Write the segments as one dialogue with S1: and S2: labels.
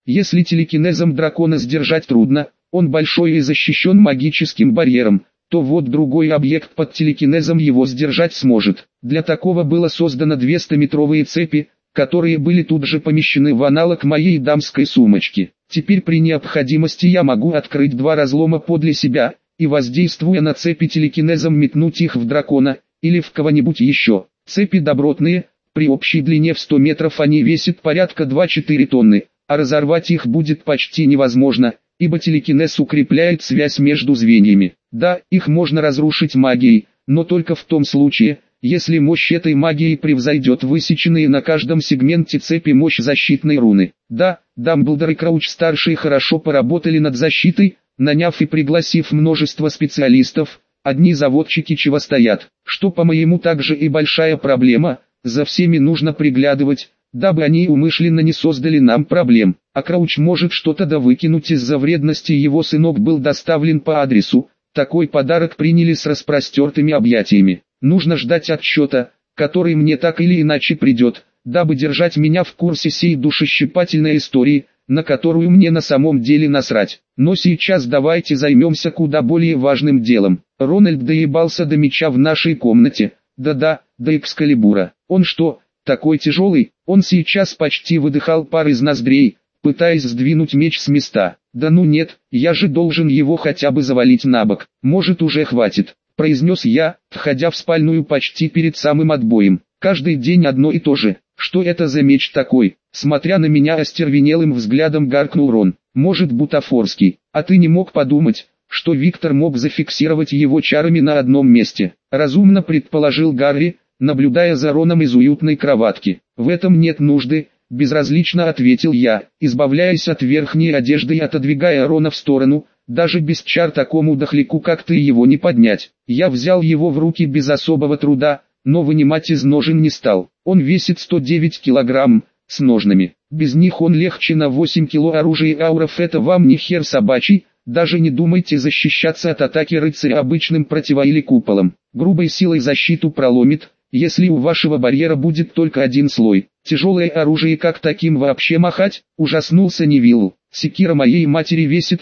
S1: Если телекинезом дракона сдержать трудно, он большой и защищен магическим барьером, то вот другой объект под телекинезом его сдержать сможет. Для такого было создано 200-метровые цепи, которые были тут же помещены в аналог моей дамской сумочки. Теперь при необходимости я могу открыть 2 разлома подле себя, и воздействуя на цепи телекинезом метнуть их в дракона, или в кого-нибудь еще. Цепи добротные, при общей длине в 100 метров они весят порядка 2-4 тонны, а разорвать их будет почти невозможно, ибо телекинез укрепляет связь между звеньями. Да, их можно разрушить магией, но только в том случае, если мощь этой магии превзойдет высеченные на каждом сегменте цепи мощь защитной руны. Да, Дамблдор и Крауч-старшие хорошо поработали над защитой, наняв и пригласив множество специалистов, одни заводчики чего стоят, что по-моему также и большая проблема, за всеми нужно приглядывать, дабы они умышленно не создали нам проблем. А Крауч может что-то да выкинуть из-за вредности, его сынок был доставлен по адресу, такой подарок приняли с распростертыми объятиями. Нужно ждать отчета, который мне так или иначе придет, дабы держать меня в курсе сей душещипательной истории, на которую мне на самом деле насрать. Но сейчас давайте займемся куда более важным делом. Рональд доебался до меча в нашей комнате, да-да, до Экскалибура. Он что, такой тяжелый? Он сейчас почти выдыхал пар из ноздрей, пытаясь сдвинуть меч с места. Да ну нет, я же должен его хотя бы завалить на бок. Может уже хватит, произнес я, входя в спальную почти перед самым отбоем. Каждый день одно и то же. Что это за меч такой? Смотря на меня остервенелым взглядом гаркнул Рон. Может, бутафорский. А ты не мог подумать, что Виктор мог зафиксировать его чарами на одном месте? Разумно предположил Гарри, наблюдая за Роном из уютной кроватки. В этом нет нужды, безразлично ответил я, избавляясь от верхней одежды и отодвигая Рона в сторону. Даже без чар такому дохляку как ты его не поднять. Я взял его в руки без особого труда, но вынимать из ножен не стал. Он весит 109 килограмм, с ножнами. Без них он легче на 8 кило. Оружие ауров — это вам не хер собачий, даже не думайте защищаться от атаки рыцаря обычным противо- или куполом. Грубой силой защиту проломит, если у вашего барьера будет только один слой. Тяжелое оружие, как таким вообще махать? Ужаснулся Невилл. Секира моей матери весит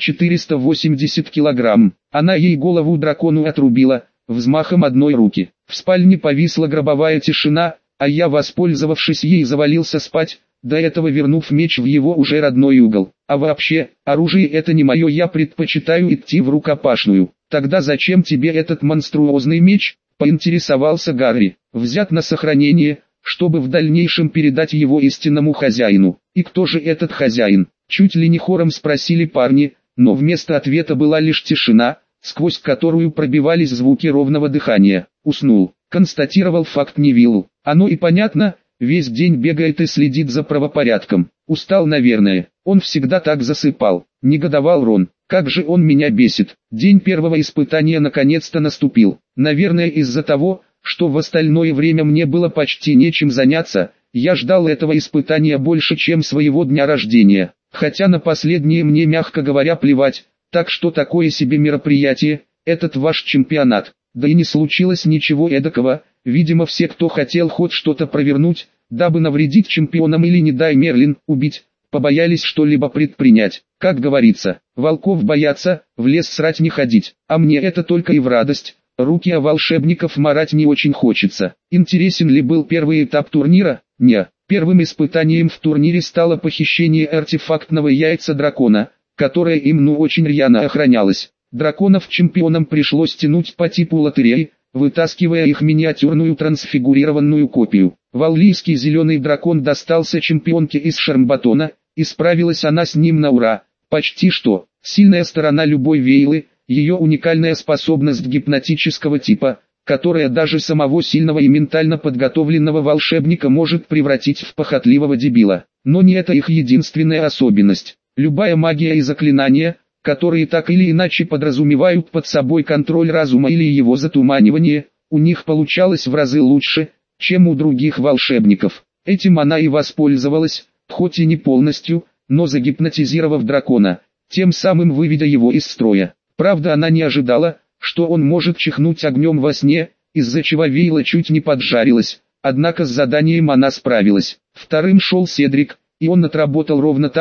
S1: 480 килограмм. Она ей голову дракону отрубила взмахом одной руки. В спальне повисла гробовая тишина, а я, воспользовавшись ей, завалился спать, до этого вернув меч в его уже родной угол. А вообще, оружие это не мое, я предпочитаю идти в рукопашную. Тогда зачем тебе этот монструозный меч? Поинтересовался Гарри. Взят на сохранение, чтобы в дальнейшем передать его истинному хозяину. И кто же этот хозяин? Чуть ли не хором спросили парни, но вместо ответа была лишь тишина, сквозь которую пробивались звуки ровного дыхания. Уснул, констатировал факт Невиллу. Оно и понятно, весь день бегает и следит за правопорядком. Устал, наверное. Он всегда так засыпал. Негодовал Рон. Как же он меня бесит. День первого испытания наконец-то наступил. Наверное, из-за того, что в остальное время мне было почти нечем заняться, я ждал этого испытания больше, чем своего дня рождения. Хотя на последнее мне, мягко говоря, плевать. Так что такое себе мероприятие, этот ваш чемпионат. Да и не случилось ничего эдакого, видимо все, кто хотел хоть что-то провернуть, дабы навредить чемпионам или, не дай Мерлин, убить, побоялись что-либо предпринять. Как говорится, волков боятся, в лес срать не ходить, а мне это только и в радость. Руки о волшебников марать не очень хочется. Интересен ли был первый этап турнира? Не. Первым испытанием в турнире стало похищение артефактного яйца дракона, которое им очень рьяно охранялось. Драконов чемпионам пришлось тянуть по типу лотереи, вытаскивая их миниатюрную трансфигурированную копию. Валлийский зеленый дракон достался чемпионке из Шармбатона, и справилась она с ним на ура. Почти что. Сильная сторона любой Вейлы, ее уникальная способность гипнотического типа, которая даже самого сильного и ментально подготовленного волшебника может превратить в похотливого дебила. Но не это их единственная особенность. Любая магия и заклинания, которые так или иначе подразумевают под собой контроль разума или его затуманивание, у них получалось в разы лучше, чем у других волшебников. Этим она и воспользовалась, хоть и не полностью, но загипнотизировав дракона, тем самым выведя его из строя. Правда, она не ожидала, что он может чихнуть огнем во сне, из-за чего Вейла чуть не поджарилась, однако с заданием она справилась. Вторым шел Седрик, и он отработал ровно так,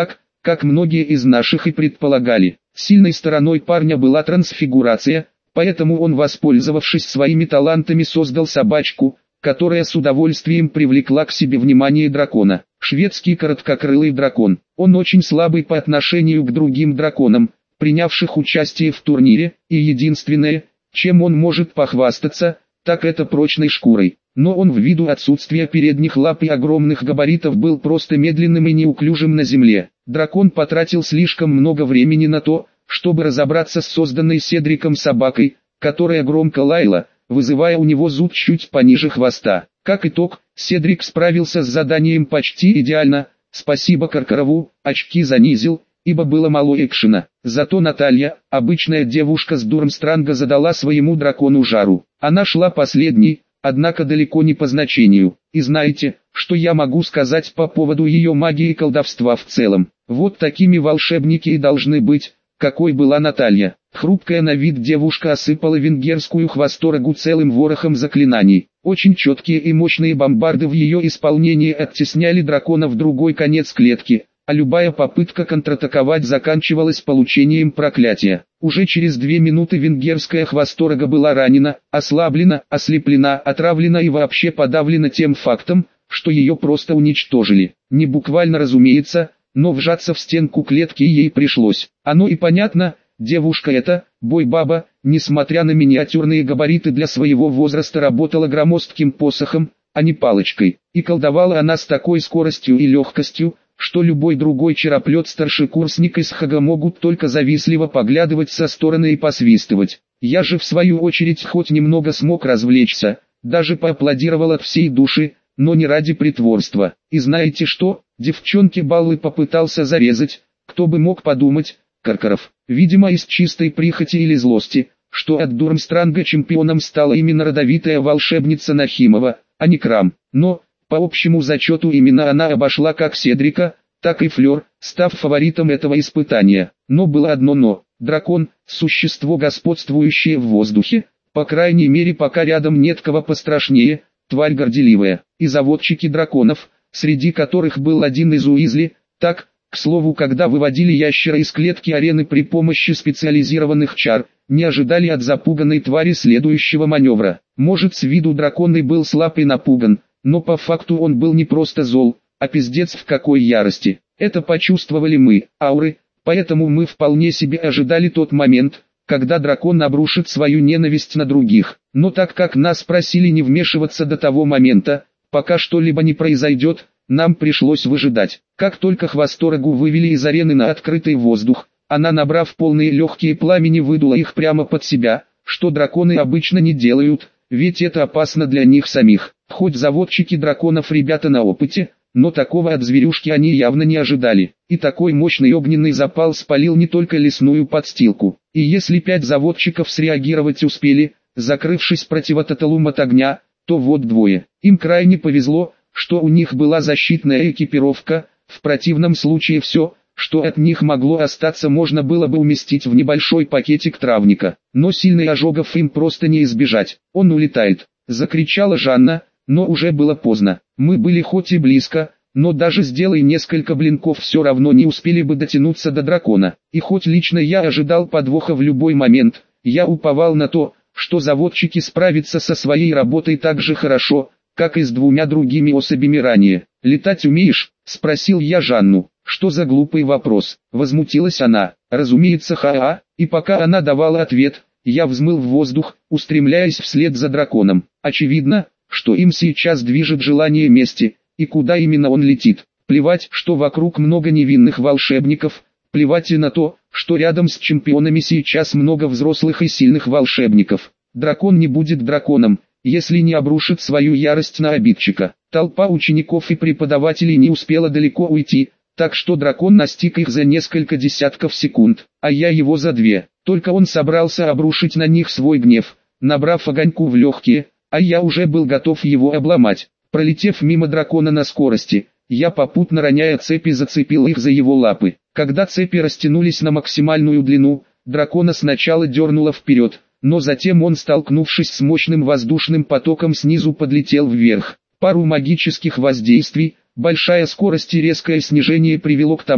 S1: как многие из наших и предполагали. Сильной стороной парня была трансфигурация, поэтому он, воспользовавшись своими талантами, создал собачку, которая с удовольствием привлекла к себе внимание дракона. Шведский короткокрылый дракон. Он очень слабый по отношению к другим драконам, принявших участие в турнире, и единственное, чем он может похвастаться, так это прочной шкурой. Но он ввиду отсутствия передних лап и огромных габаритов был просто медленным и неуклюжим на земле. Дракон потратил слишком много времени на то, чтобы разобраться с созданной Седриком собакой, которая громко лаяла, вызывая у него зуд чуть пониже хвоста. Как итог, Седрик справился с заданием почти идеально, спасибо Каркарову, очки занизил, ибо было мало экшена. Зато Наталья, обычная девушка с Дурмстранга, задала своему дракону жару. Она шла последней, однако далеко не по значению. И знаете, что я могу сказать по поводу ее магии и колдовства в целом? Вот такими волшебники и должны быть, какой была Наталья. Хрупкая на вид девушка осыпала венгерскую хвосторогу целым ворохом заклинаний. Очень четкие и мощные бомбарды в ее исполнении оттесняли дракона в другой конец клетки, а любая попытка контратаковать заканчивалась получением проклятия. Уже через 2 минуты венгерская хвосторога была ранена, ослаблена, ослеплена, отравлена и вообще подавлена тем фактом, что ее просто уничтожили. Не буквально, разумеется, но вжаться в стенку клетки ей пришлось. Оно и понятно, девушка эта, бой-баба, несмотря на миниатюрные габариты для своего возраста, работала громоздким посохом, а не палочкой. И колдовала она с такой скоростью и легкостью, что любой другой чероплет-старшекурсник из ХГ могут только завистливо поглядывать со стороны и посвистывать. Я же в свою очередь хоть немного смог развлечься, даже поаплодировал от всей души, но не ради притворства. И знаете что, девчонке баллы попытался зарезать, кто бы мог подумать, Каркаров. Видимо, из чистой прихоти или злости, что от Дурмстранга чемпионом стала именно родовитая волшебница Нахимова, а не Крам. Но, по общему зачету, именно она обошла как Седрика, так и Флёр, став фаворитом этого испытания. Но было одно но. Дракон – существо, господствующее в воздухе, по крайней мере пока рядом нет кого пострашнее, тварь горделивая. И заводчики драконов, среди которых был один из Уизли, так, к слову, когда выводили ящера из клетки арены при помощи специализированных чар, не ожидали от запуганной твари следующего маневра. Может, с виду дракон и был слаб и напуган, но по факту он был не просто зол, а пиздец в какой ярости. Это почувствовали мы, ауры, поэтому мы вполне себе ожидали тот момент, когда дракон обрушит свою ненависть на других. Но так как нас просили не вмешиваться до того момента, пока что-либо не произойдет, нам пришлось выжидать. Как только хвосторогу вывели из арены на открытый воздух, она, набрав полные легкие пламени, выдула их прямо под себя, что драконы обычно не делают, ведь это опасно для них самих. Хоть заводчики драконов ребята на опыте, но такого от зверюшки они явно не ожидали. И такой мощный огненный запал спалил не только лесную подстилку. И если 5 заводчиков среагировать успели, закрывшись противототалум от огня, то вот 2. Им крайне повезло, что у них была защитная экипировка, в противном случае все, что от них могло остаться, можно было бы уместить в небольшой пакетик травника. Но сильных ожогов им просто не избежать. «Он улетает!» — закричала Жанна, но уже было поздно. Мы были хоть и близко, но даже сделай несколько блинков, все равно не успели бы дотянуться до дракона. И хоть лично я ожидал подвоха в любой момент, я уповал на то, что заводчики справятся со своей работой так же хорошо, как и с 2 другими особями ранее. «Летать умеешь?» — спросил я Жанну. «Что за глупый вопрос?» — возмутилась она. «Разумеется, ха-а». И пока она давала ответ, я взмыл в воздух, устремляясь вслед за драконом. Очевидно, что им сейчас движет желание мести, и куда именно он летит. Плевать, что вокруг много невинных волшебников, плевать и на то, что рядом с чемпионами сейчас много взрослых и сильных волшебников. Дракон не будет драконом, если не обрушит свою ярость на обидчика. Толпа учеников и преподавателей не успела далеко уйти, так что дракон настиг их за несколько десятков секунд, а я его за 2. Только он собрался обрушить на них свой гнев, набрав огоньку в легкие, а я уже был готов его обломать. Пролетев мимо дракона на скорости, я попутно, роняя цепи, зацепил их за его лапы. Когда цепи растянулись на максимальную длину, дракона сначала дернуло вперед, но затем он, столкнувшись с мощным воздушным потоком, снизу подлетел вверх. Пару магических воздействий, большая скорость и резкое снижение привело к тому,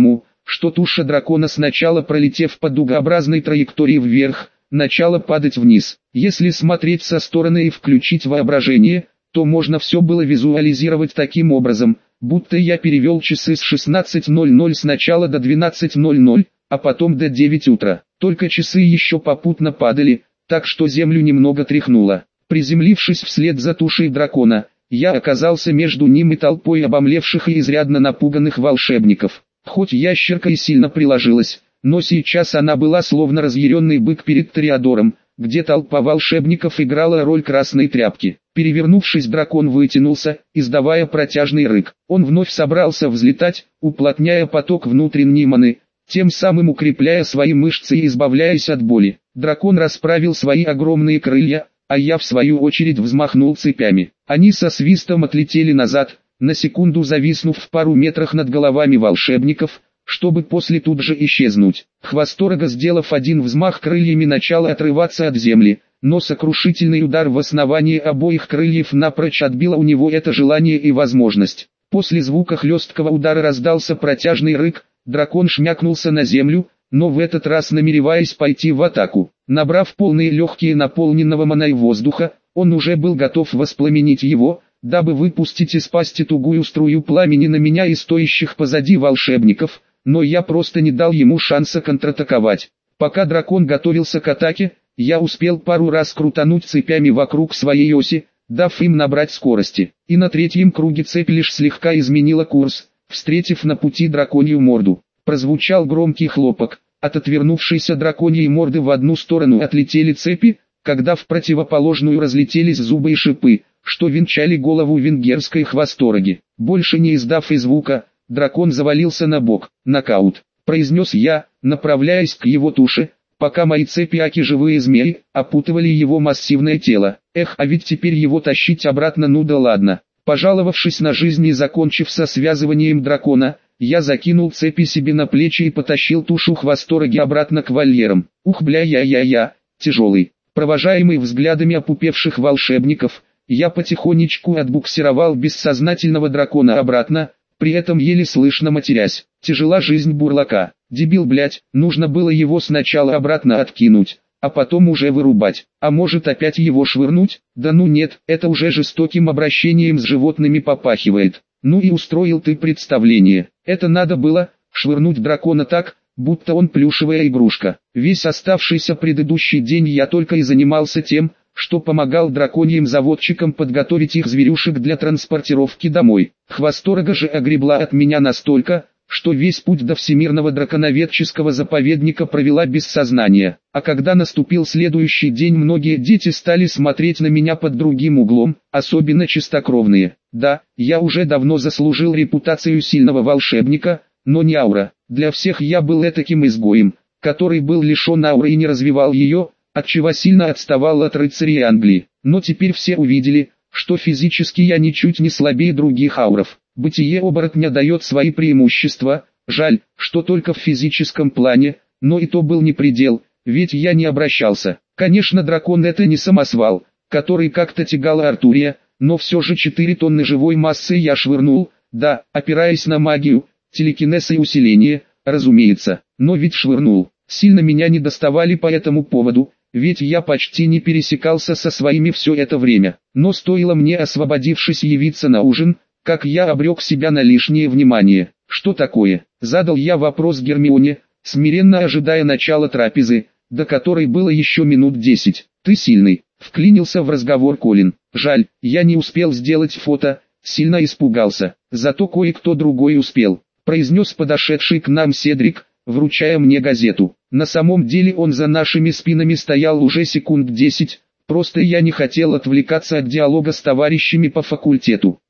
S1: что туша дракона, сначала пролетев по дугообразной траектории вверх, начала падать вниз. Если смотреть со стороны и включить воображение, то можно все было визуализировать таким образом, будто я перевел часы с 16:00 сначала до 12:00, а потом до 9 утра. Только часы еще попутно падали, так что землю немного тряхнуло. Приземлившись вслед за тушей дракона, я оказался между ним и толпой обомлевших и изрядно напуганных волшебников. Хоть ящерка и сильно приложилась, но сейчас она была словно разъяренный бык перед Тореадором, где толпа волшебников играла роль красной тряпки. Перевернувшись, дракон вытянулся, издавая протяжный рык. Он вновь собрался взлетать, уплотняя поток внутренней маны, тем самым укрепляя свои мышцы и избавляясь от боли. Дракон расправил свои огромные крылья, а я в свою очередь взмахнул цепями. Они со свистом отлетели назад, на секунду зависнув в пару метрах над головами волшебников, чтобы после тут же исчезнуть. Хвосторога, сделав один взмах крыльями, начал отрываться от земли, но сокрушительный удар в основании обоих крыльев напрочь отбил у него это желание и возможность. После звука хлесткого удара раздался протяжный рык, дракон шмякнулся на землю, но в этот раз намереваясь пойти в атаку. Набрав полные легкие наполненного маной воздуха, он уже был готов воспламенить его, дабы выпустить из пасти тугую струю пламени на меня и стоящих позади волшебников, но я просто не дал ему шанса контратаковать. Пока дракон готовился к атаке, я успел пару раз крутануть цепями вокруг своей оси, дав им набрать скорости. И на третьем круге цепь лишь слегка изменила курс, встретив на пути драконью морду. Прозвучал громкий хлопок, от отвернувшейся драконьей морды в одну сторону отлетели цепи, когда в противоположную разлетелись зубы и шипы, что венчали голову венгерской хвостороги. Больше не издав и звука, дракон завалился на бок. «Нокаут», — произнес я, направляясь к его туше, пока мои цепи, аки живые змеи, опутывали его массивное тело. Эх, а ведь теперь его тащить обратно, ну да ладно. Пожаловавшись на жизнь и закончив со связыванием дракона, я закинул цепи себе на плечи и потащил тушу хвостороги обратно к вольерам. Ух, бля-я-я-я, тяжелый. Провожаемый взглядами опупевших волшебников, я потихонечку отбуксировал бессознательного дракона обратно, при этом еле слышно матерясь. Тяжела жизнь бурлака. Дебил, блять, нужно было его сначала обратно откинуть, а потом уже вырубать. А может опять его швырнуть? Да ну нет, это уже жестоким обращением с животными попахивает. Ну и устроил ты представление. Это надо было швырнуть дракона так, будто он плюшевая игрушка. Весь оставшийся предыдущий день я только и занимался тем, что помогал драконьим заводчикам подготовить их зверюшек для транспортировки домой. Хвосторога же огребла от меня настолько, что весь путь до Всемирного драконоведческого заповедника провела без сознания. А когда наступил следующий день, многие дети стали смотреть на меня под другим углом, особенно чистокровные. Да, я уже давно заслужил репутацию сильного волшебника, но не аура. Для всех я был этаким изгоем, который был лишен ауры и не развивал ее, отчего сильно отставал от рыцарей Англии. Но теперь все увидели, что физически я ничуть не слабее других ауров. Бытие оборотня дает свои преимущества, жаль, что только в физическом плане, но и то был не предел, ведь я не обращался. Конечно, дракон это не самосвал, который как-то тягал Артурия, но все же 4 тонны живой массы я швырнул, да, опираясь на магию, телекинез и усиление, разумеется, но ведь швырнул. Сильно меня не доставали по этому поводу, ведь я почти не пересекался со своими все это время. Но стоило мне, освободившись, явиться на ужин, как я обрек себя на лишнее внимание. «Что такое?» — задал я вопрос Гермионе, смиренно ожидая начала трапезы, до которой было еще минут 10. «Ты сильный», — вклинился в разговор Колин. «Жаль, я не успел сделать фото, сильно испугался. Зато кое-кто другой успел», — произнес подошедший к нам Седрик, вручая мне газету. На самом деле он за нашими спинами стоял уже секунд 10, просто я не хотел отвлекаться от диалога с товарищами по факультету.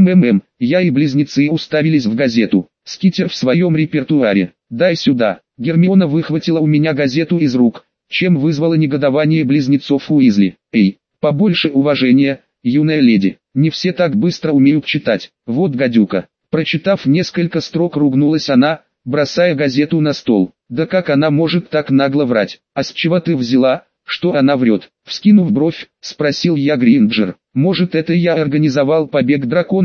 S1: Я и близнецы уставились в газету. Скитер в своем репертуаре. «Дай сюда». Гермиона выхватила у меня газету из рук, чем вызвало негодование близнецов Уизли. «Эй, побольше уважения, юная леди. Не все так быстро умеют читать. Вот гадюка». Прочитав несколько строк, ругнулась она, бросая газету на стол. «Да как она может так нагло врать? А с чего ты взяла, что она врет?» Вскинув бровь, спросил я Гринджер. «Может, это я организовал побег дракона?»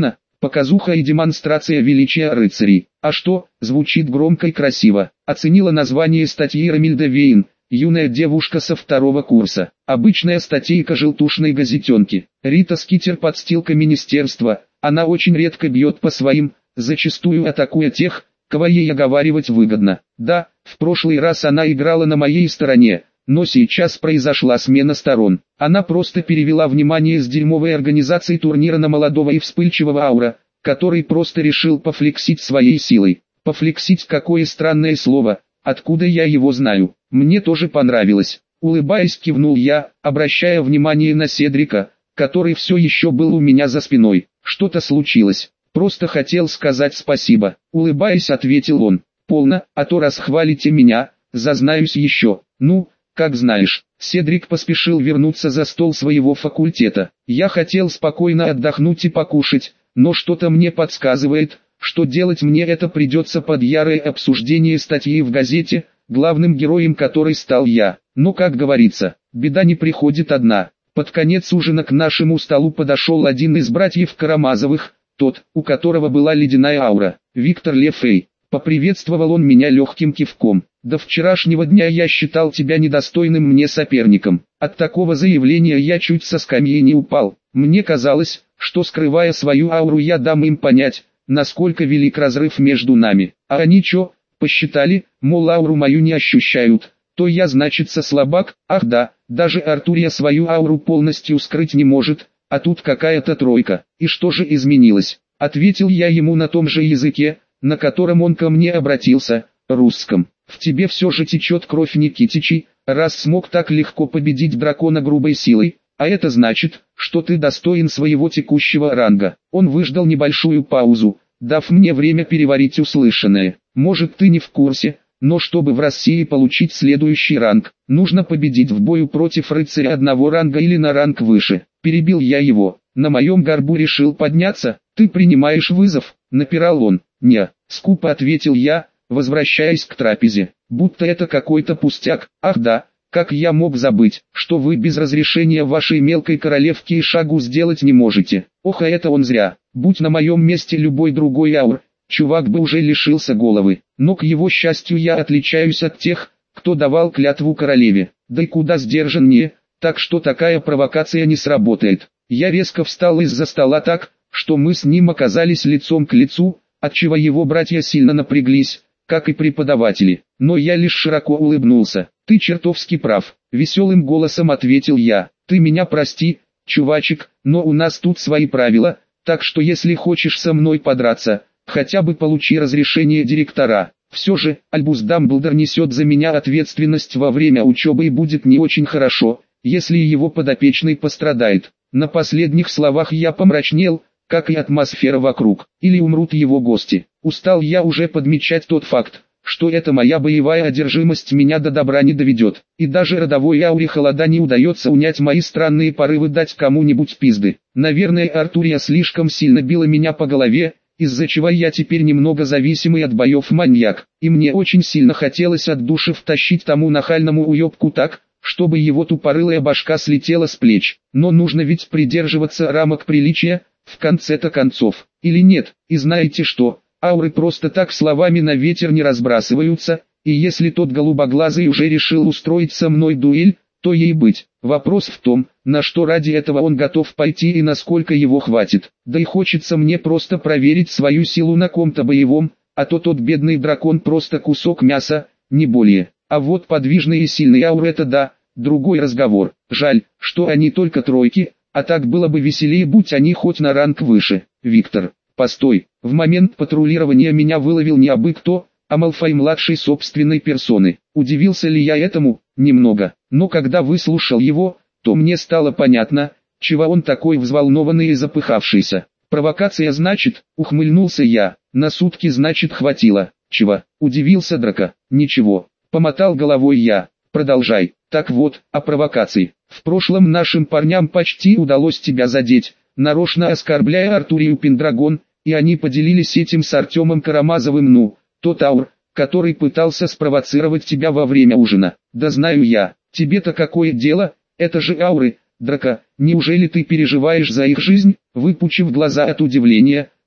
S1: показуха и демонстрация величия рыцарей. А что, звучит громко и красиво. Оценила название статьи Рамильда Вейн, юная девушка со 2-го курса. Обычная статейка желтушной газетенки. Рита Скитер подстилка министерства, она очень редко бьет по своим, зачастую атакуя тех, кого ей оговаривать выгодно. Да, в прошлый раз она играла на моей стороне, но сейчас произошла смена сторон. Она просто перевела внимание с дерьмовой организации турнира на молодого и вспыльчивого Аура, который просто решил пофлексить своей силой. Пофлексить — какое странное слово, откуда я его знаю. Мне тоже понравилось. Улыбаясь, кивнул я, обращая внимание на Седрика, который все еще был у меня за спиной. Что-то случилось. Просто хотел сказать спасибо. Улыбаясь, ответил он. Полно, а то расхвалите меня, зазнаюсь еще. Ну, как знаешь. Седрик поспешил вернуться за стол своего факультета. Я хотел спокойно отдохнуть и покушать, но что-то мне подсказывает, что делать мне это придется под ярое обсуждение статьи в газете, главным героем которой стал я. Но, как говорится, беда не приходит одна. Под конец ужина к нашему столу подошел один из братьев Карамазовых, тот, у которого была ледяная аура, Виктор Лефей. Поприветствовал он меня легким кивком. До вчерашнего дня я считал тебя недостойным мне соперником. От такого заявления я чуть со скамьи не упал. Мне казалось, что скрывая свою ауру я дам им понять, насколько велик разрыв между нами. А они чё, посчитали, мол ауру мою не ощущают, то я значится слабак? Ах да, даже Артурия свою ауру полностью скрыть не может, а тут какая-то тройка. И что же изменилось? Ответил я ему на том же языке, на котором он ко мне обратился, русском. В тебе все же течет кровь Никитичей, раз смог так легко победить дракона грубой силой, а это значит, что ты достоин своего текущего ранга. Он выждал небольшую паузу, дав мне время переварить услышанное. Может, ты не в курсе, но чтобы в России получить следующий ранг, нужно победить в бою против рыцаря одного ранга или на ранг выше. Перебил я его. На моем горбу решил подняться. Ты принимаешь вызов? Напирал он. Не, скупо ответил я, возвращаясь к трапезе. Будто это какой-то пустяк. Ах да, как я мог забыть, что вы без разрешения вашей мелкой королевки и шагу сделать не можете. Ох, а это он зря. Будь на моем месте любой другой аур, чувак бы уже лишился головы. Но к его счастью я отличаюсь от тех, кто давал клятву королеве. Да и куда сдержаннее, так что такая провокация не сработает. Я резко встал из-за стола так, что мы с ним оказались лицом к лицу, отчего его братья сильно напряглись, как и преподаватели. Но я лишь широко улыбнулся. «Ты чертовски прав», — веселым голосом ответил я. «Ты меня прости, чувачек, но у нас тут свои правила, так что если хочешь со мной подраться, хотя бы получи разрешение директора. Все же, Альбус Дамблдор несет за меня ответственность во время учебы и будет не очень хорошо, если его подопечный пострадает». На последних словах я помрачнел, как и атмосфера вокруг, или умрут его гости. Устал я уже подмечать тот факт, что эта моя боевая одержимость меня до добра не доведет, и даже родовой ауре холода не удается унять мои странные порывы дать кому-нибудь пизды. Наверное, Артурия слишком сильно била меня по голове, из-за чего я теперь немного зависимый от боев маньяк, и мне очень сильно хотелось от души втащить тому нахальному уебку так, чтобы его тупорылая башка слетела с плеч. Но нужно ведь придерживаться рамок приличия, в конце-то концов, или нет? И знаете что, ауры просто так словами на ветер не разбрасываются, и если тот голубоглазый уже решил устроить со мной дуэль, то ей быть. Вопрос в том, на что ради этого он готов пойти и насколько его хватит. Да и хочется мне просто проверить свою силу на ком-то боевом, а то тот бедный дракон просто кусок мяса, не более. А вот подвижные и сильные ауры — это да, другой разговор. Жаль, что они только тройки, а так было бы веселее, будь они хоть на ранг выше. Виктор, постой, в момент патрулирования меня выловил не абы кто, а Малфой-младший собственной персоны. Удивился ли я этому? Немного. Но когда выслушал его, то мне стало понятно, чего он такой взволнованный и запыхавшийся. Провокация значит, ухмыльнулся я, на сутки значит хватило. Чего? Удивился Драко. Ничего. Помотал головой я. Продолжай. Так вот, о провокации. В прошлом нашим парням почти удалось тебя задеть, нарочно оскорбляя Артурию Пендрагон, и они поделились этим с Артемом Карамазовым. Ну, тот аур, который пытался спровоцировать тебя во время ужина. Да знаю я. Тебе-то какое дело? Это же ауры. Драко, неужели ты переживаешь за их жизнь? Выпучив глаза от удивления,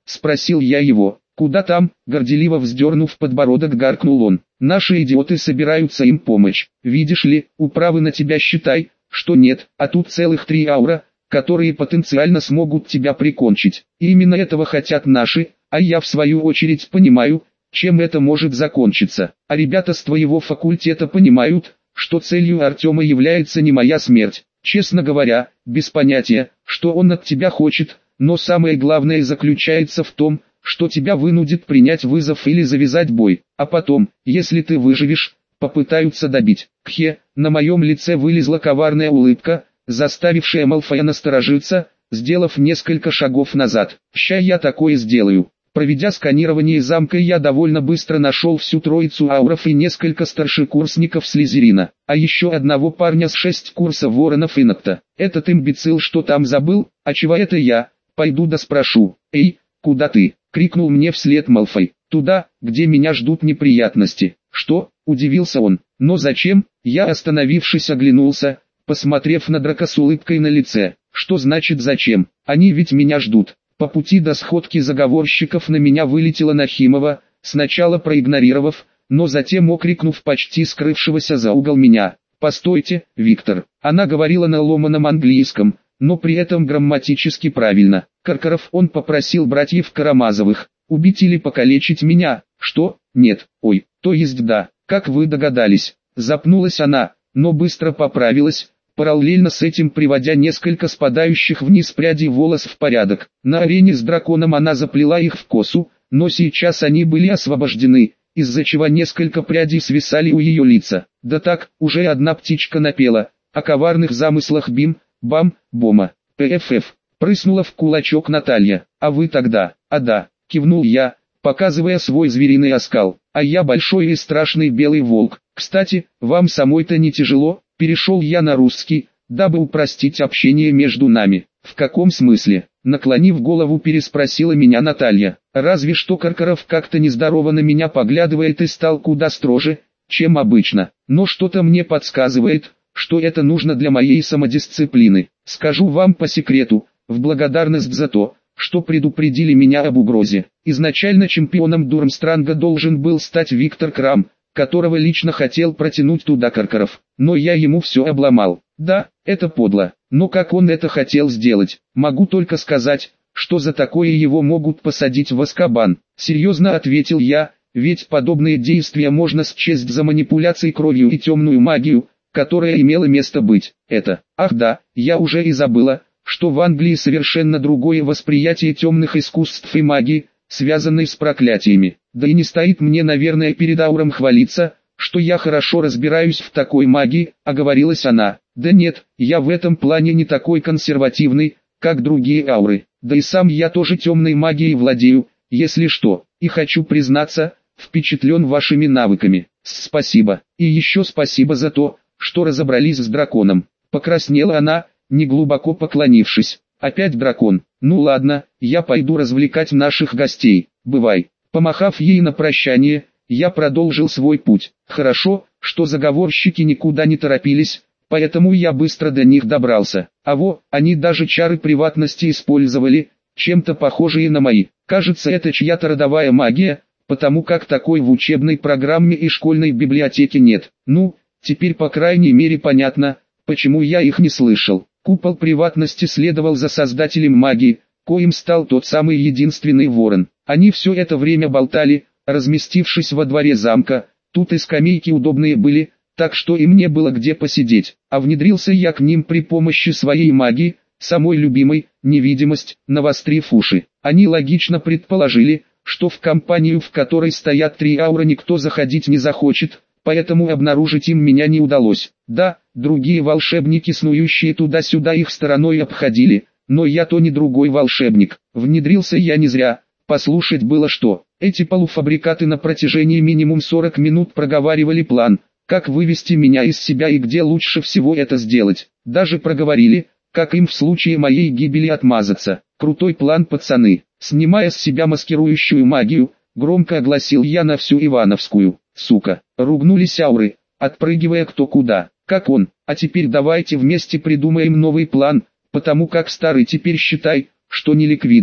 S1: спросил я его. Куда там, горделиво вздернув подбородок, гаркнул он. Наши идиоты собираются им помочь. Видишь ли, управы на тебя считай, что нет, а тут целых 3 аура, которые потенциально смогут тебя прикончить. И именно этого хотят наши, а я в свою очередь понимаю, чем это может закончиться. А ребята с твоего факультета понимают, что целью Артема является не моя смерть. Честно говоря, без понятия, что он от тебя хочет, но самое главное заключается в том, что тебя вынудит принять вызов или завязать бой, а потом, если ты выживешь, попытаются добить. Кхе, на моем лице вылезла коварная улыбка, заставившая Малфоя насторожиться, сделав несколько шагов назад. Ща я такое сделаю. Проведя сканирование замка, я довольно быстро нашел всю троицу ауров и несколько старшекурсников Слизерина, а еще одного парня с 6 курсов Воронов и Нокта. Этот имбецил что там забыл, а чего это я? Пойду да спрошу. Эй, куда ты? Крикнул мне вслед Малфой. Туда, где меня ждут неприятности. Что? Удивился он. Но зачем? Я, остановившись, оглянулся, посмотрев на Драка с улыбкой на лице. Что значит зачем? Они ведь меня ждут. По пути до сходки заговорщиков на меня вылетела Нахимова, сначала проигнорировав, но затем окрикнув почти скрывшегося за угол меня. «Постойте, Виктор!» Она говорила на ломаном английском, но при этом грамматически правильно. Каркаров, он попросил братьев Карамазовых убить или покалечить меня. Что? Нет. Ой, то есть да. Как вы догадались? Запнулась она, но быстро поправилась, параллельно с этим приводя несколько спадающих вниз прядей волос в порядок. На арене с драконом она заплела их в косу, но сейчас они были освобождены, из-за чего несколько прядей свисали у ее лица. Да так, уже одна птичка напела о коварных замыслах Бим, Бам, Бома. ПФФ. Прыснула в кулачок Наталья. А вы тогда? А да, кивнул я, показывая свой звериный оскал. А я большой и страшный белый волк. Кстати, вам самой-то не тяжело? Перешел я на русский, дабы упростить общение между нами. В каком смысле? Наклонив голову, переспросила меня Наталья. Разве что Каркаров как-то нездорово на меня поглядывает и стал куда строже, чем обычно. Но что-то мне подсказывает, что это нужно для моей самодисциплины. Скажу вам по секрету, в благодарность за то, что предупредили меня об угрозе. Изначально чемпионом Дурмстранга должен был стать Виктор Крам, которого лично хотел протянуть туда Каркаров, но я ему все обломал. Да, это подло, но как он это хотел сделать, могу только сказать, что за такое его могут посадить в Азкабан. Серьезно ответил я, ведь подобные действия можно счесть за манипуляции кровью и темную магию, которая имела место быть. Ах да, я уже и забыла, что в Англии совершенно другое восприятие темных искусств и магии, связанной с проклятиями. Да и не стоит мне, наверное, перед ауром хвалиться, что я хорошо разбираюсь в такой магии, оговорилась она. Да нет, я в этом плане не такой консервативный, как другие ауры. Да и сам я тоже темной магией владею, если что. И хочу признаться, впечатлен вашими навыками. Спасибо. И еще спасибо за то, что разобрались с драконом. Покраснела она, неглубоко поклонившись. Опять дракон. Ну ладно, я пойду развлекать наших гостей. Бывай. Помахав ей на прощание, я продолжил свой путь. Хорошо, что заговорщики никуда не торопились, поэтому я быстро до них добрался. Они даже чары приватности использовали, чем-то похожие на мои. Кажется, это чья-то родовая магия, потому как такой в учебной программе и школьной библиотеке нет. Ну, теперь по крайней мере понятно, почему я их не слышал. Купол приватности следовал за создателем магии, коим стал тот самый единственный ворон. Они все это время болтали, разместившись во дворе замка, тут и скамейки удобные были, так что им не было где посидеть. А внедрился я к ним при помощи своей магии, самой любимой, невидимость, навострив уши. Они логично предположили, что в компанию, в которой стоят 3 ауры, никто заходить не захочет, поэтому обнаружить им меня не удалось. Да, другие волшебники, снующие туда-сюда, их стороной обходили, но я то не другой волшебник. Внедрился я не зря, послушать было что. Эти полуфабрикаты на протяжении минимум 40 минут проговаривали план, как вывести меня из себя и где лучше всего это сделать. Даже проговорили, как им в случае моей гибели отмазаться. Крутой план, пацаны. Снимая с себя маскирующую магию, громко огласил я на всю Ивановскую. Сука, ругнулись ауры, отпрыгивая кто куда. Как он? А теперь давайте вместе придумаем новый план, потому как старый теперь считай, что неликвидный.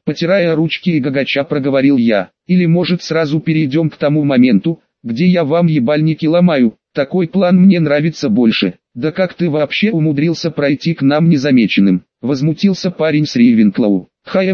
S1: Потирая ручки и гагача проговорил я. Или может сразу перейдем к тому моменту, где я вам ебальники ломаю, такой план мне нравится больше. Да как ты вообще умудрился пройти к нам незамеченным? Возмутился парень с Рейвенклоу.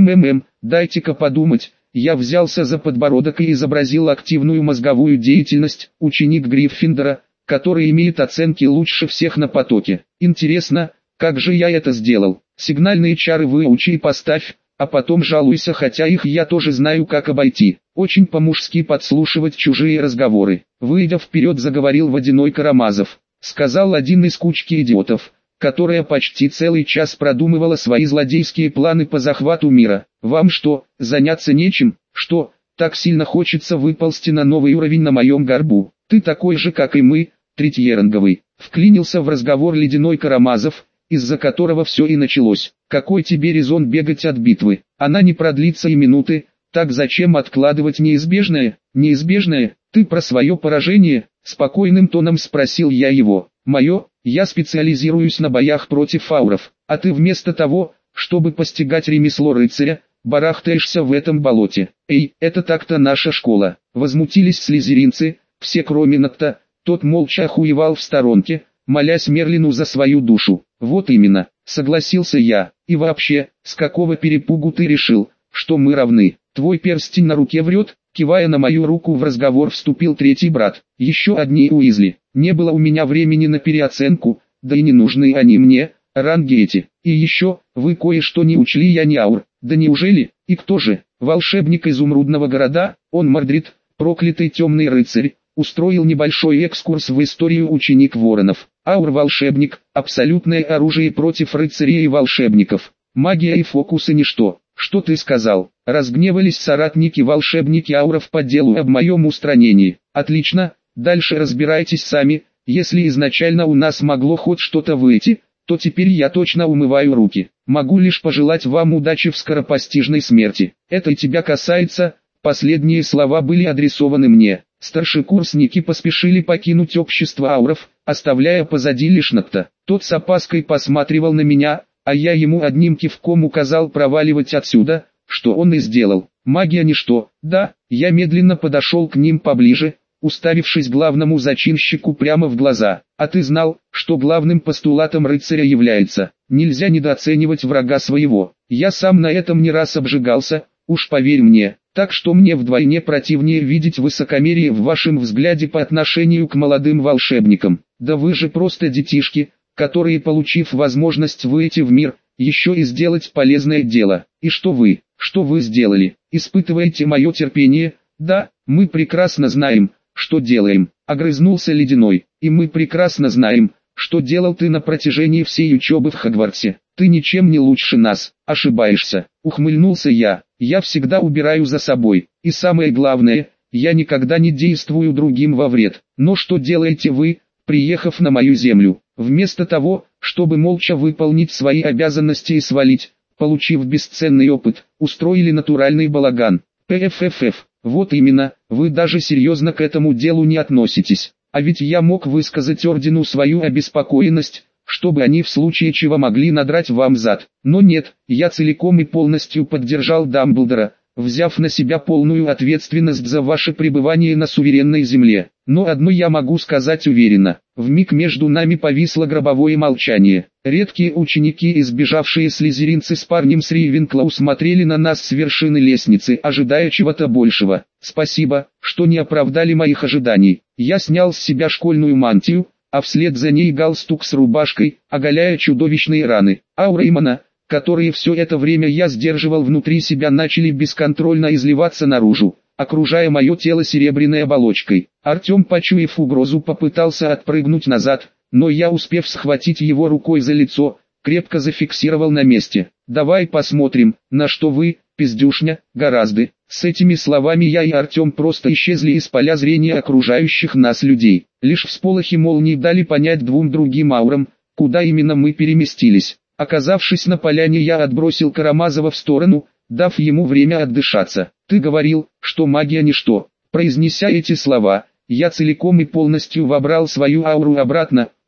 S1: Дайте-ка подумать. Я взялся за подбородок и изобразил активную мозговую деятельность, ученик Гриффиндора, который имеет оценки лучше всех на потоке. Интересно, как же я это сделал? Сигнальные чары выучи и поставь, а потом жалуйся, хотя их я тоже знаю как обойти. Очень по-мужски подслушивать чужие разговоры. Выйдя вперед, заговорил Водяной Карамазов. Сказал один из кучки идиотов, которая почти целый час продумывала свои злодейские планы по захвату мира. Вам что, заняться нечем? Что, так сильно хочется выползти на новый уровень на моем горбу? Ты такой же, как и мы, третьеранговый. Вклинился в разговор Ледяной Карамазов, из-за которого все и началось. Какой тебе резон бегать от битвы? Она не продлится и минуты, так зачем откладывать неизбежное? Неизбежное? Ты про свое поражение? Спокойным тоном спросил я его. Мое? Я специализируюсь на боях против ауров, а ты вместо того, чтобы постигать ремесло рыцаря, барахтаешься в этом болоте. Эй, это так-то наша школа. Возмутились слизеринцы, все кроме Натта. Тот молча охуевал в сторонке, молясь Мерлину за свою душу. Вот именно, согласился я. И вообще, с какого перепугу ты решил, что мы равны? Твой перстень на руке врет? Кивая на мою руку, в разговор вступил третий брат. Еще одни Уизли. Не было у меня времени на переоценку, да и не нужны они мне, ранги эти. И еще, вы кое-что не учли, я не аур. Да неужели? И кто же? Волшебник изумрудного города, он Мордрид, проклятый темный рыцарь. Устроил небольшой экскурс в историю ученик Воронов. Аур-волшебник, абсолютное оружие против рыцарей и волшебников. Магия и фокусы ничто. Что ты сказал? Разгневались соратники-волшебники ауров по делу об моем устранении. Отлично, дальше разбирайтесь сами. Если изначально у нас могло хоть что-то выйти, то теперь я точно умываю руки. Могу лишь пожелать вам удачи в скоропостижной смерти. Это и тебя касается. Последние слова были адресованы мне. Старшекурсники поспешили покинуть общество ауров, оставляя позади лишь Натта. Тот с опаской посматривал на меня, а я ему одним кивком указал проваливать отсюда, что он и сделал. Магия ничто. Да, я медленно подошел к ним поближе, уставившись главному зачинщику прямо в глаза. А ты знал, что главным постулатом рыцаря является: нельзя недооценивать врага своего. Я сам на этом не раз обжигался, уж поверь мне. Так что мне вдвойне противнее видеть высокомерие в вашем взгляде по отношению к молодым волшебникам. Да вы же просто детишки, которые, получив возможность выйти в мир, еще и сделать полезное дело. И что вы сделали? Испытываете мое терпение? Да, мы прекрасно знаем, что делаем. Огрызнулся Ледяной. И мы прекрасно знаем, что делал ты на протяжении всей учебы в Хогвартсе. Ты ничем не лучше нас. Ошибаешься. Ухмыльнулся я. Я всегда убираю за собой. И самое главное, я никогда не действую другим во вред. Но что делаете вы, приехав на мою землю? Вместо того, чтобы молча выполнить свои обязанности и свалить, получив бесценный опыт, устроили натуральный балаган. ПФФФ. Вот именно, вы даже серьезно к этому делу не относитесь. А ведь я мог высказать ордену свою обеспокоенность, чтобы они в случае чего могли надрать вам зад. Но нет, я целиком и полностью поддержал Дамблдора, взяв на себя полную ответственность за ваше пребывание на суверенной земле. Но одно я могу сказать уверенно: вмиг между нами повисло гробовое молчание. Редкие ученики, избежавшие слизеринцы с парнем с Рейвенклоу, смотрели на нас с вершины лестницы, ожидая чего-то большего. Спасибо, что не оправдали моих ожиданий. Я снял с себя школьную мантию, а вслед за ней галстук с рубашкой, оголяя чудовищные раны. Ауры Имана, которые все это время я сдерживал внутри себя, начали бесконтрольно изливаться наружу, окружая мое тело серебряной оболочкой. Артем, почуяв угрозу, попытался отпрыгнуть назад, но я, успев схватить его рукой за лицо, крепко зафиксировал на месте. «Давай посмотрим, на что вы, пиздюшня, гораздо». С этими словами я и Артем просто исчезли из поля зрения окружающих нас людей. Лишь всполохи молний дали понять двум другим аурам, куда именно мы переместились. Оказавшись на поляне, я отбросил Карамазова в сторону, дав ему время отдышаться. «Ты говорил, что магия ничто». Произнеся эти слова, я целиком и полностью вобрал свою ауру обратно,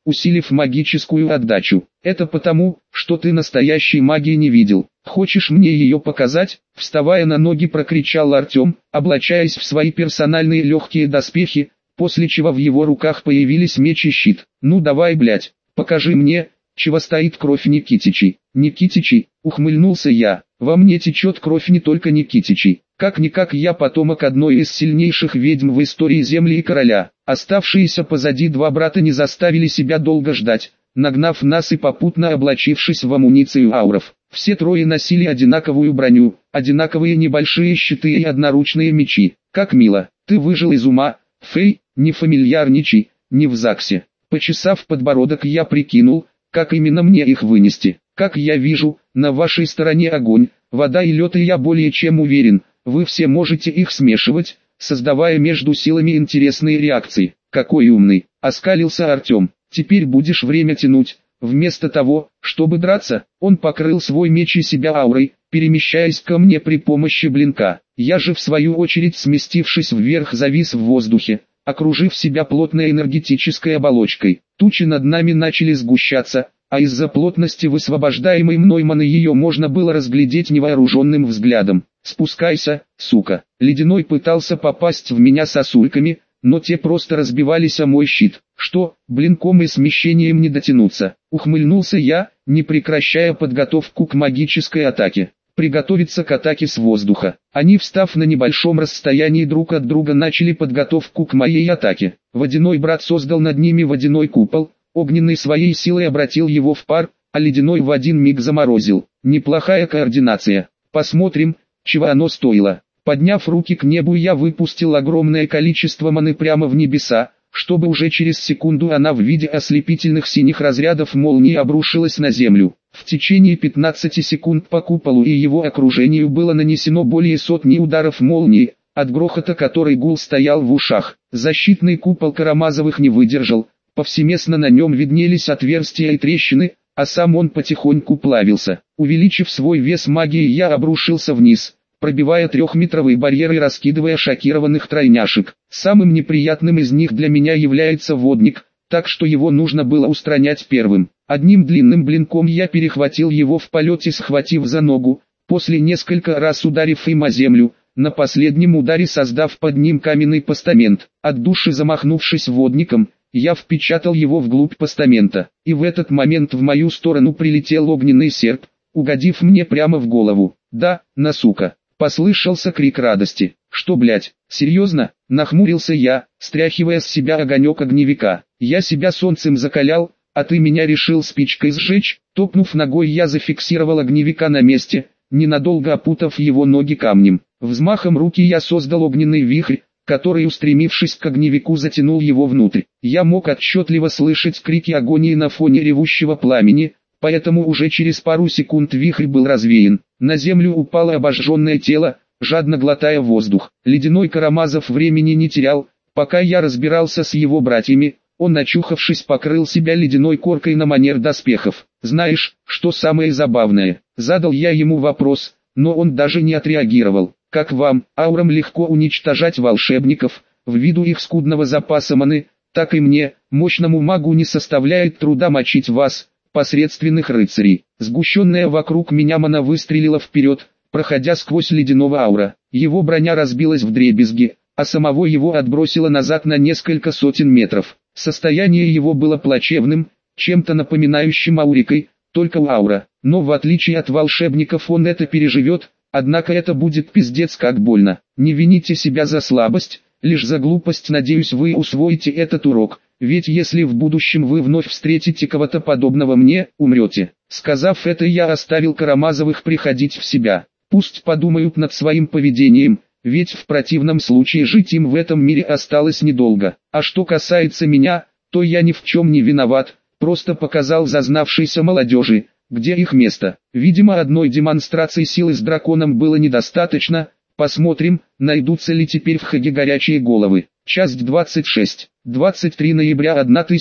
S1: усилив магическую отдачу. Это потому, что ты настоящей магии не видел. Хочешь мне ее показать? Вставая на ноги, прокричал Артем, облачаясь в свои персональные легкие доспехи, после чего в его руках появились меч и щит. Ну давай, блять, покажи мне, чего стоит кровь Никитичей. Никитичей, ухмыльнулся я, во мне течет кровь не только Никитичей. Как-никак я потомок одной из сильнейших ведьм в истории Земли и Короля. Оставшиеся позади два брата не заставили себя долго ждать, нагнав нас и попутно облачившись в амуницию ауров. Все трое носили одинаковую броню, одинаковые небольшие щиты и одноручные мечи. Как мило, ты выжил из ума, Фэй, не фамильярничай, не в ЗАГСе. Почесав подбородок, я прикинул, как именно мне их вынести. Как я вижу, на вашей стороне огонь, вода и лед, и я более чем уверен, вы все можете их смешивать, создавая между силами интересные реакции. Какой умный, оскалился Артем. Теперь будешь время тянуть. Вместо того, чтобы драться, он покрыл свой меч и себя аурой, перемещаясь ко мне при помощи блинка. Я же в свою очередь, сместившись вверх, завис в воздухе, окружив себя плотной энергетической оболочкой. Тучи над нами начали сгущаться, а из-за плотности высвобождаемой мной маны ее можно было разглядеть невооруженным взглядом. «Спускайся, сука!» Ледяной пытался попасть в меня сосульками, но те просто разбивались о мой щит. Что, блинком и смещением не дотянуться? Ухмыльнулся я, не прекращая подготовку к магической атаке. Приготовиться к атаке с воздуха. Они, встав на небольшом расстоянии друг от друга, начали подготовку к моей атаке. Водяной брат создал над ними водяной купол, огненный своей силой обратил его в пар, а ледяной в один миг заморозил. Неплохая координация. Посмотрим, чего оно стоило. Подняв руки к небу, я выпустил огромное количество маны прямо в небеса, чтобы уже через секунду она в виде ослепительных синих разрядов молнии обрушилась на землю. В течение 15 секунд по куполу и его окружению было нанесено более сотни ударов молнии, от грохота которой гул стоял в ушах. Защитный купол Карамазовых не выдержал, повсеместно на нем виднелись отверстия и трещины, а сам он потихоньку плавился. Увеличив свой вес магии, я обрушился вниз, пробивая трехметровый барьер и раскидывая шокированных тройняшек. Самым неприятным из них для меня является водник, так что его нужно было устранять первым. Одним длинным блинком я перехватил его в полете, схватив за ногу, после несколько раз ударив им о землю, на последнем ударе создав под ним каменный постамент. От души замахнувшись водником, я впечатал его вглубь постамента, и в этот момент в мою сторону прилетел огненный серп, угодив мне прямо в голову. «Да, на сука!» Послышался крик радости. «Что, блять, серьезно?» Нахмурился я, стряхивая с себя огонек огневика. «Я себя солнцем закалял, а ты меня решил спичкой сжечь?» Топнув ногой, я зафиксировал огневика на месте, ненадолго опутав его ноги камнем. Взмахом руки я создал огненный вихрь, который, устремившись к огневику, затянул его внутрь. Я мог отчетливо слышать крики агонии на фоне ревущего пламени, поэтому уже через пару секунд вихрь был развеян. На землю упало обожженное тело, жадно глотая воздух. Ледяной Карамазов времени не терял, пока я разбирался с его братьями, он, очухавшись, покрыл себя ледяной коркой на манер доспехов. «Знаешь, что самое забавное?» Задал я ему вопрос, но он даже не отреагировал. «Как вам, аурам, легко уничтожать волшебников, ввиду их скудного запаса маны, так и мне, мощному магу, не составляет труда мочить вас, посредственных рыцарей». Сгущенная вокруг меня мана выстрелила вперед, проходя сквозь ледяного аура. Его броня разбилась вдребезги, а самого его отбросило назад на несколько сотен метров. Состояние его было плачевным, чем-то напоминающим аурикой, только у аура. Но в отличие от волшебников он это переживет, однако это будет пиздец как больно. Не вините себя за слабость, лишь за глупость. Надеюсь, вы усвоите этот урок, ведь если в будущем вы вновь встретите кого-то подобного мне, умрете. Сказав это, я оставил Карамазовых приходить в себя. Пусть подумают над своим поведением, ведь в противном случае жить им в этом мире осталось недолго. А что касается меня, то я ни в чем не виноват, просто показал зазнавшейся молодежи, где их место. Видимо, одной демонстрации силы с драконом было недостаточно. Посмотрим, найдутся ли теперь в Хаге горячие головы. Часть 26. 23 ноября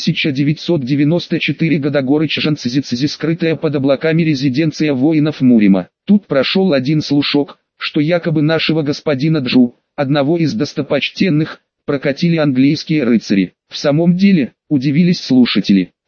S1: 1994 года. Горы Чжанцзи, скрытая под облаками резиденция воинов Мурима. Тут прошел один слушок, что якобы нашего господина Джу, одного из достопочтенных, прокатили английские рыцари. В самом деле, удивились слушатели.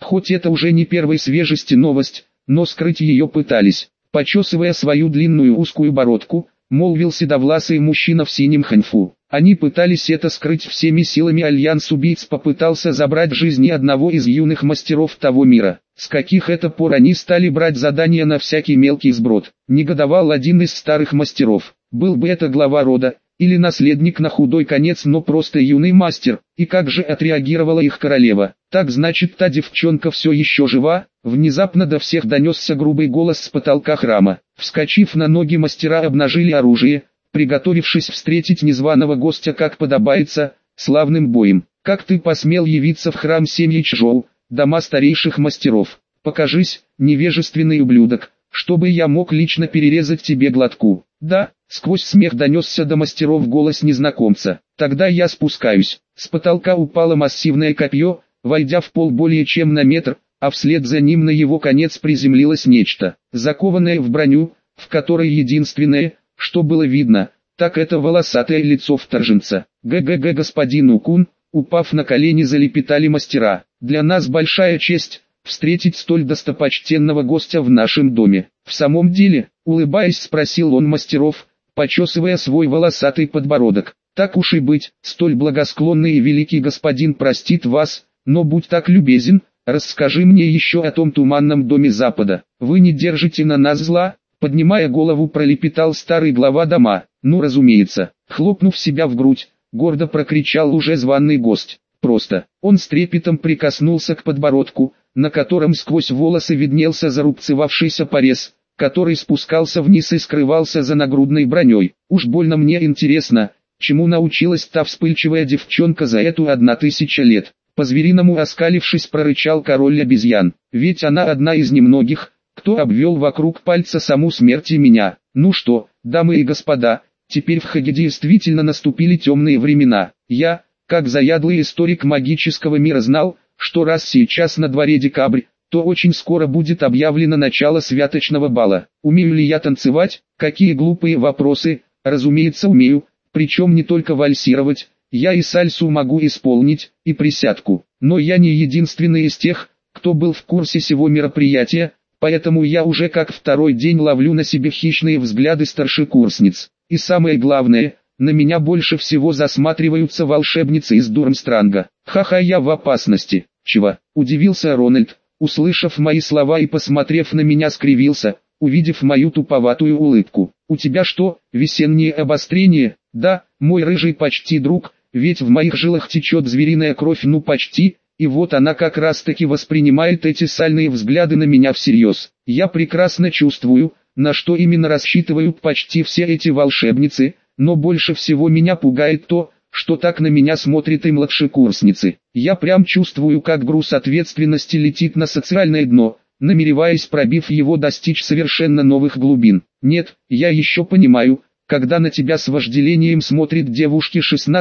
S1: Хоть это уже не первой свежести новость, но скрыть ее пытались. Почесывая свою длинную узкую бородку, молвил седовласый мужчина в синем ханьфу. Они пытались это скрыть всеми силами. Альянс убийц попытался забрать жизни одного из юных мастеров того мира. С каких это пор они стали брать задания на всякий мелкий сброд? Негодовал один из старых мастеров. Был бы это глава рода, или наследник на худой конец, но просто юный мастер. И как же отреагировала их королева? Так значит, та девчонка все еще жива? Внезапно до всех донесся грубый голос с потолка храма. Вскочив на ноги, мастера обнажили оружие, приготовившись встретить незваного гостя как подобается, славным боем. «Как ты посмел явиться в храм семьи Чжоу, дома старейших мастеров? Покажись, невежественный ублюдок, чтобы я мог лично перерезать тебе глотку». «Да», — сквозь смех донесся до мастеров голос незнакомца. «Тогда я спускаюсь». С потолка упало массивное копье, войдя в пол более чем на метр, а вслед за ним на его конец приземлилось нечто, закованное в броню, в которой единственное, что было видно, так это волосатое лицо вторженца. «ГГГ, господин Укун», упав на колени, залепетали мастера. «Для нас большая честь встретить столь достопочтенного гостя в нашем доме». «В самом деле», улыбаясь, спросил он мастеров, почесывая свой волосатый подбородок. «Так уж и быть, столь благосклонный и великий господин простит вас, но будь так любезен, расскажи мне еще о том туманном доме Запада. Вы не держите на нас зла?» Поднимая голову, пролепетал старый глава дома. «Ну, разумеется», хлопнув себя в грудь, гордо прокричал уже званый гость. «Просто». Он с трепетом прикоснулся к подбородку, на котором сквозь волосы виднелся зарубцевавшийся порез, который спускался вниз и скрывался за нагрудной броней. «Уж больно мне интересно, чему научилась та вспыльчивая девчонка за эту 1000 лет». По-звериному оскалившись, прорычал король обезьян. «Ведь она одна из немногих, кто обвел вокруг пальца саму смерть и меня. Ну что, дамы и господа, теперь в Хаге действительно наступили темные времена. Я, как заядлый историк магического мира, знал, что раз сейчас на дворе декабрь, то очень скоро будет объявлено начало святочного бала. Умею ли я танцевать? Какие глупые вопросы? Разумеется, умею, причем не только вальсировать. Я и сальсу могу исполнить, и присядку. Но я не единственный из тех, кто был в курсе сего мероприятия, поэтому я уже как второй день ловлю на себе хищные взгляды старшекурсниц. И самое главное, на меня больше всего засматриваются волшебницы из Дурмстранга. Ха-ха, я в опасности. Чего? Удивился Рональд, услышав мои слова, и, посмотрев на меня, скривился, увидев мою туповатую улыбку. У тебя что, весеннее обострение? Да, мой рыжий почти друг, ведь в моих жилах течет звериная кровь, ну почти. И вот она как раз таки воспринимает эти сальные взгляды на меня всерьез. Я прекрасно чувствую, на что именно рассчитывают почти все эти волшебницы, но больше всего меня пугает то, что так на меня смотрят и младшекурсницы. Я прям чувствую, как груз ответственности летит на социальное дно, намереваясь, пробив его, достичь совершенно новых глубин. Нет, я еще понимаю, когда на тебя с вожделением смотрят девушки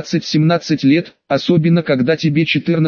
S1: 16-17 лет, особенно когда тебе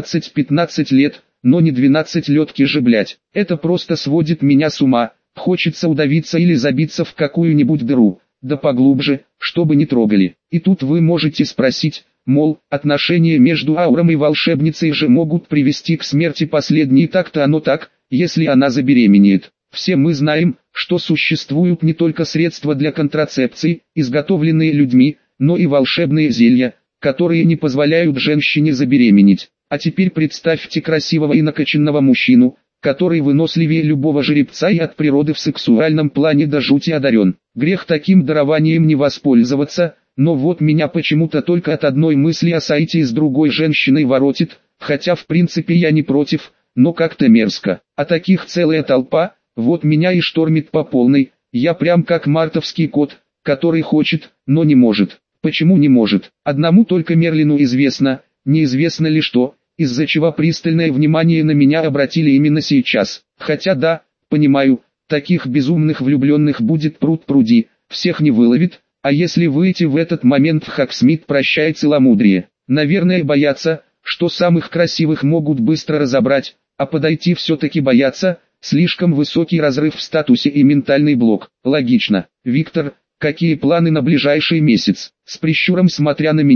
S1: 14-15 лет, но не 12 летки же, блять. Это просто сводит меня с ума, хочется удавиться или забиться в какую-нибудь дыру, да поглубже, чтобы не трогали. И тут вы можете спросить, мол, отношения между ауром и волшебницей же могут привести к смерти последней. Так-то оно так, если она забеременеет. Все мы знаем, что существуют не только средства для контрацепции, изготовленные людьми, но и волшебные зелья, которые не позволяют женщине забеременеть. А теперь представьте красивого и накачанного мужчину, который выносливее любого жеребца и от природы в сексуальном плане до жути одарен. Грех таким дарованием не воспользоваться, но вот меня почему-то только от одной мысли о сайте с другой женщиной воротит, хотя в принципе я не против, но как-то мерзко. А таких целая толпа. Вот меня и штормит по полной, я прям как мартовский кот, который хочет, но не может. Почему не может? Одному только Мерлину известно, неизвестно ли что, из-за чего пристальное внимание на меня обратили именно сейчас. Хотя да, понимаю, таких безумных влюбленных будет пруд-пруди, всех не выловит, а если выйти в этот момент в Хаксмит, прощай целомудрие. Наверное, боятся, что самых красивых могут быстро разобрать, а подойти все-таки боятся. Слишком высокий разрыв в статусе и ментальный блок. Логично. Виктор, какие планы на ближайший месяц? С прищуром смотря на меня,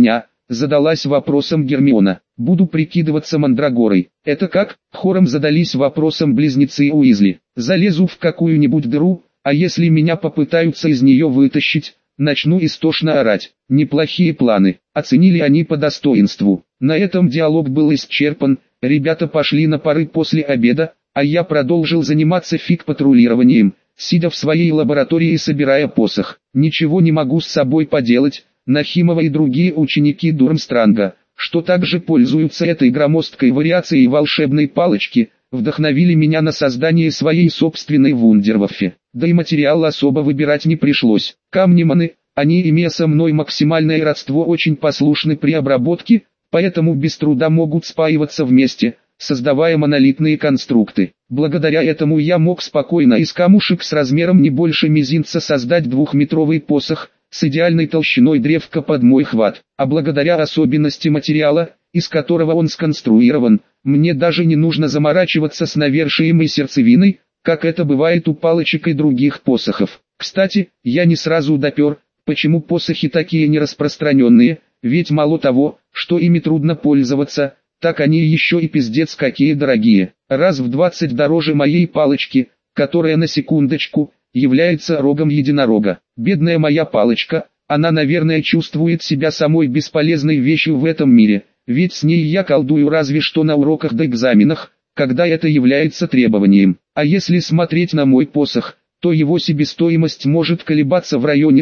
S1: задалась вопросом Гермиона. Буду прикидываться мандрагорой. Это как? Хором задались вопросом близнецы Уизли. Залезу в какую-нибудь дыру, а если меня попытаются из нее вытащить, начну истошно орать. Неплохие планы, оценили они по достоинству. На этом диалог был исчерпан, ребята пошли на пары после обеда, а я продолжил заниматься фиг-патрулированием, сидя в своей лаборатории и собирая посох. Ничего не могу с собой поделать, Нахимова и другие ученики Дурмстранга, что также пользуются этой громоздкой вариацией волшебной палочки, вдохновили меня на создание своей собственной вундерваффе. Да и материал особо выбирать не пришлось. Камни-маны, они, имея со мной максимальное родство, очень послушны при обработке, поэтому без труда могут спаиваться вместе, создавая монолитные конструкты. Благодаря этому я мог спокойно из камушек с размером не больше мизинца создать двухметровый посох, с идеальной толщиной древка под мой хват. А благодаря особенности материала, из которого он сконструирован, мне даже не нужно заморачиваться с навершием и сердцевиной, как это бывает у палочек и других посохов. Кстати, я не сразу допер, почему посохи такие нераспространенные, ведь мало того, что ими трудно пользоваться, так они еще и пиздец какие дорогие. Раз в 20 дороже моей палочки, которая на секундочку, является рогом единорога. Бедная моя палочка, она, наверное, чувствует себя самой бесполезной вещью в этом мире, ведь с ней я колдую разве что на уроках да экзаменах, когда это является требованием. А если смотреть на мой посох, то его себестоимость может колебаться в районе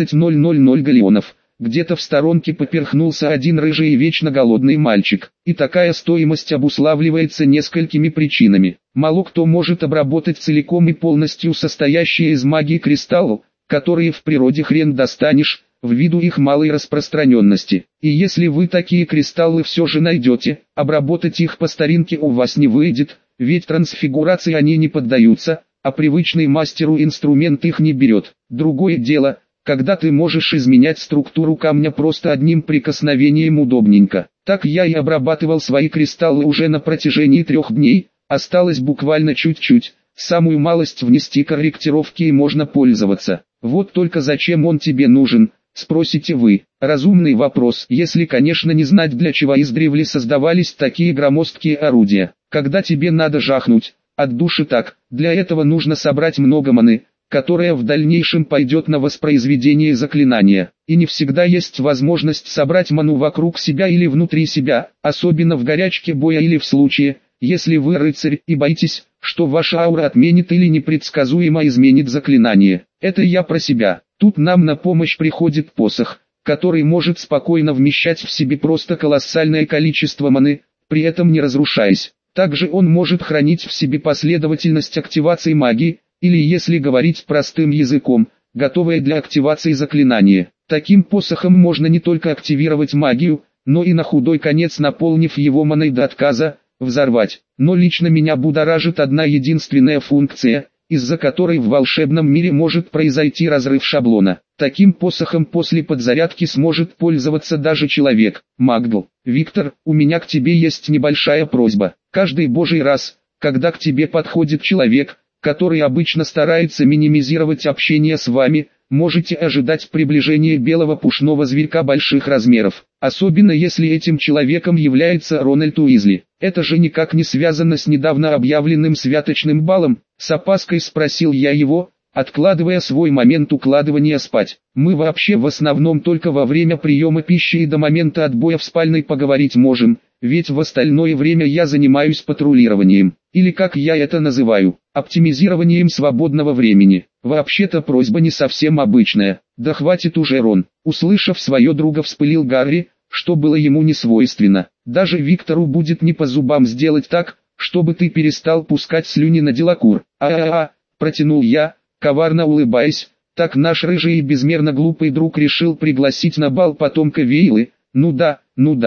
S1: 12,000 галеонов. Где-то в сторонке поперхнулся один рыжий и вечно голодный мальчик. И такая стоимость обуславливается несколькими причинами. Мало кто может обработать целиком и полностью состоящие из магии кристаллы, которые в природе хрен достанешь, ввиду их малой распространенности. И если вы такие кристаллы все же найдете, обработать их по старинке у вас не выйдет, ведь трансфигурации они не поддаются, а привычный мастеру инструмент их не берет. Другое дело, когда ты можешь изменять структуру камня просто одним прикосновением удобненько. Так я и обрабатывал свои кристаллы уже на протяжении 3 дней, осталось буквально чуть-чуть, самую малость внести корректировки и можно пользоваться. Вот только зачем он тебе нужен, спросите вы. Разумный вопрос, если, конечно, не знать, для чего издревле создавались такие громоздкие орудия. Когда тебе надо жахнуть, от души так, для этого нужно собрать много маны, которая в дальнейшем пойдет на воспроизведение заклинания. И не всегда есть возможность собрать ману вокруг себя или внутри себя, особенно в горячке боя или в случае, если вы рыцарь и боитесь, что ваша аура отменит или непредсказуемо изменит заклинание. Это я про себя. Тут нам на помощь приходит посох, который может спокойно вмещать в себе просто колоссальное количество маны, при этом не разрушаясь. Также он может хранить в себе последовательность активации магии, или, если говорить простым языком, готовое для активации заклинание. Таким посохом можно не только активировать магию, но и на худой конец, наполнив его маной до отказа, взорвать. Но лично меня будоражит одна единственная функция, из-за которой в волшебном мире может произойти разрыв шаблона. Таким посохом после подзарядки сможет пользоваться даже человек. Магдл, Виктор, у меня к тебе есть небольшая просьба. Каждый божий раз, когда к тебе подходит человек, который обычно старается минимизировать общение с вами, можете ожидать приближения белого пушного зверька больших размеров. Особенно если этим человеком является Рональд Уизли. Это же никак не связано с недавно объявленным святочным балом? С опаской спросил я его, откладывая свой момент укладывания спать. Мы вообще в основном только во время приема пищи и до момента отбоя в спальной поговорить можем, ведь в остальное время я занимаюсь патрулированием, или как я это называю, оптимизированием свободного времени. Вообще-то просьба не совсем обычная. Да хватит уже, Рон. Услышав свое друга, вспылил Гарри, что было ему не свойственно. Даже Виктору будет не по зубам сделать так, чтобы ты перестал пускать слюни на Делакур. Протянул я, коварно улыбаясь. Так наш рыжий и безмерно глупый друг решил пригласить на бал потомка Вейлы. Ну да,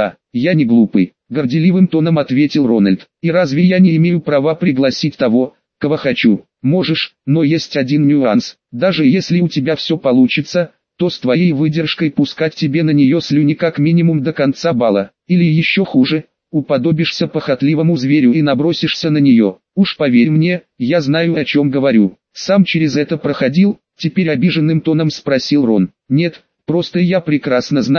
S1: я не глупый. Горделивым тоном ответил Рональд. И разве я не имею права пригласить того, кого хочу? Можешь, но есть один нюанс. Даже если у тебя все получится, то с твоей выдержкой пускать тебе на нее слюни как минимум до конца бала. Или еще хуже, уподобишься похотливому зверю и набросишься на нее. Уж поверь мне, я знаю, о чем говорю. Сам через это проходил, теперь обиженным тоном спросил Рон. Нет, просто я прекрасно знаю,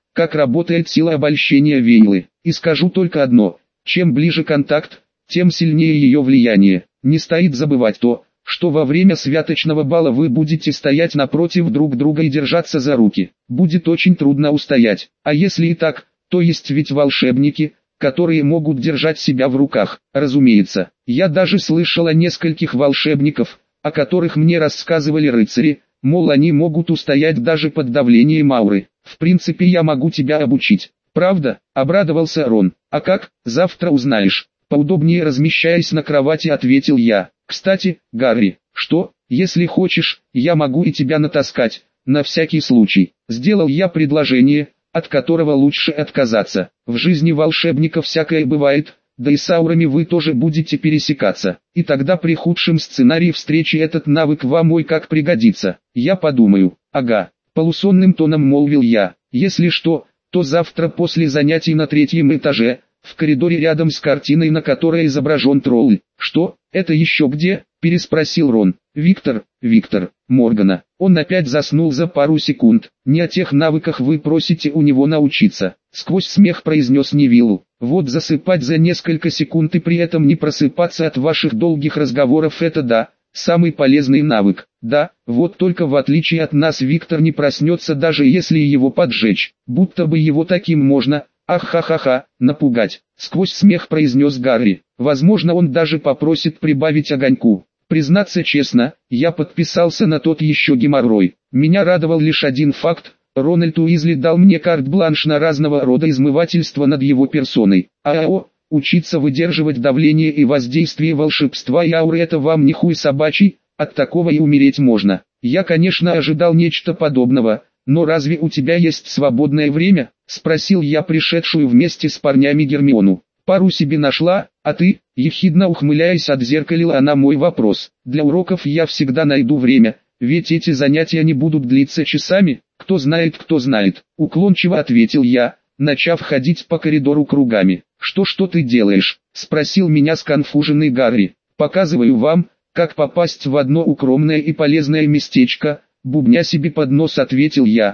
S1: как работает сила обольщения Вейлы. И скажу только одно, чем ближе контакт, тем сильнее ее влияние. Не стоит забывать то, что во время святочного бала вы будете стоять напротив друг друга и держаться за руки. Будет очень трудно устоять. А если и так, то есть ведь волшебники, которые могут держать себя в руках. Разумеется, я даже слышал о нескольких волшебников, о которых мне рассказывали рыцари, мол, они могут устоять даже под давлением ауры. В принципе, я могу тебя обучить. Правда? Обрадовался Рон. А как? Завтра узнаешь. Поудобнее размещаясь на кровати, ответил я. Кстати, Гарри, что, если хочешь, я могу и тебя натаскать, на всякий случай. Сделал я предложение, от которого лучше отказаться. В жизни волшебника всякое бывает, да и с аурами вы тоже будете пересекаться. И тогда при худшем сценарии встречи этот навык вам ой как пригодится. Я подумаю. Ага, полусонным тоном молвил я. Если что, то завтра после занятий на 3-м этаже, в коридоре рядом с картиной, на которой изображен тролль. Что, это еще где? Переспросил Рон. Виктор Моргана. Он опять заснул за пару секунд. Не о тех навыках вы просите у него научиться. Сквозь смех произнес Невиллу. Вот засыпать за несколько секунд и при этом не просыпаться от ваших долгих разговоров — это да, самый полезный навык. Да, вот только в отличие от нас Виктор не проснется, даже если его поджечь. Будто бы его таким можно, ах-ха-ха-ха, напугать. Сквозь смех произнес Гарри. Возможно, он даже попросит прибавить огоньку. Признаться честно, я подписался на тот еще геморрой. Меня радовал лишь один факт. Рональд Уизли дал мне карт-бланш на разного рода измывательства над его персоной. Учиться выдерживать давление и воздействие волшебства и ауры — это вам не хуй собачий, от такого и умереть можно. Я, конечно, ожидал нечто подобного, но разве у тебя есть свободное время? Спросил я пришедшую вместе с парнями Гермиону. Пару себе нашла, а ты, ехидно ухмыляясь, отзеркалила она мой вопрос. Для уроков я всегда найду время, ведь эти занятия не будут длиться часами. Кто знает, уклончиво ответил я, начав ходить по коридору кругами. Что ты делаешь? Спросил меня сконфуженный Гарри. Показываю вам, как попасть в одно укромное и полезное местечко, бубня себе под нос ответил я.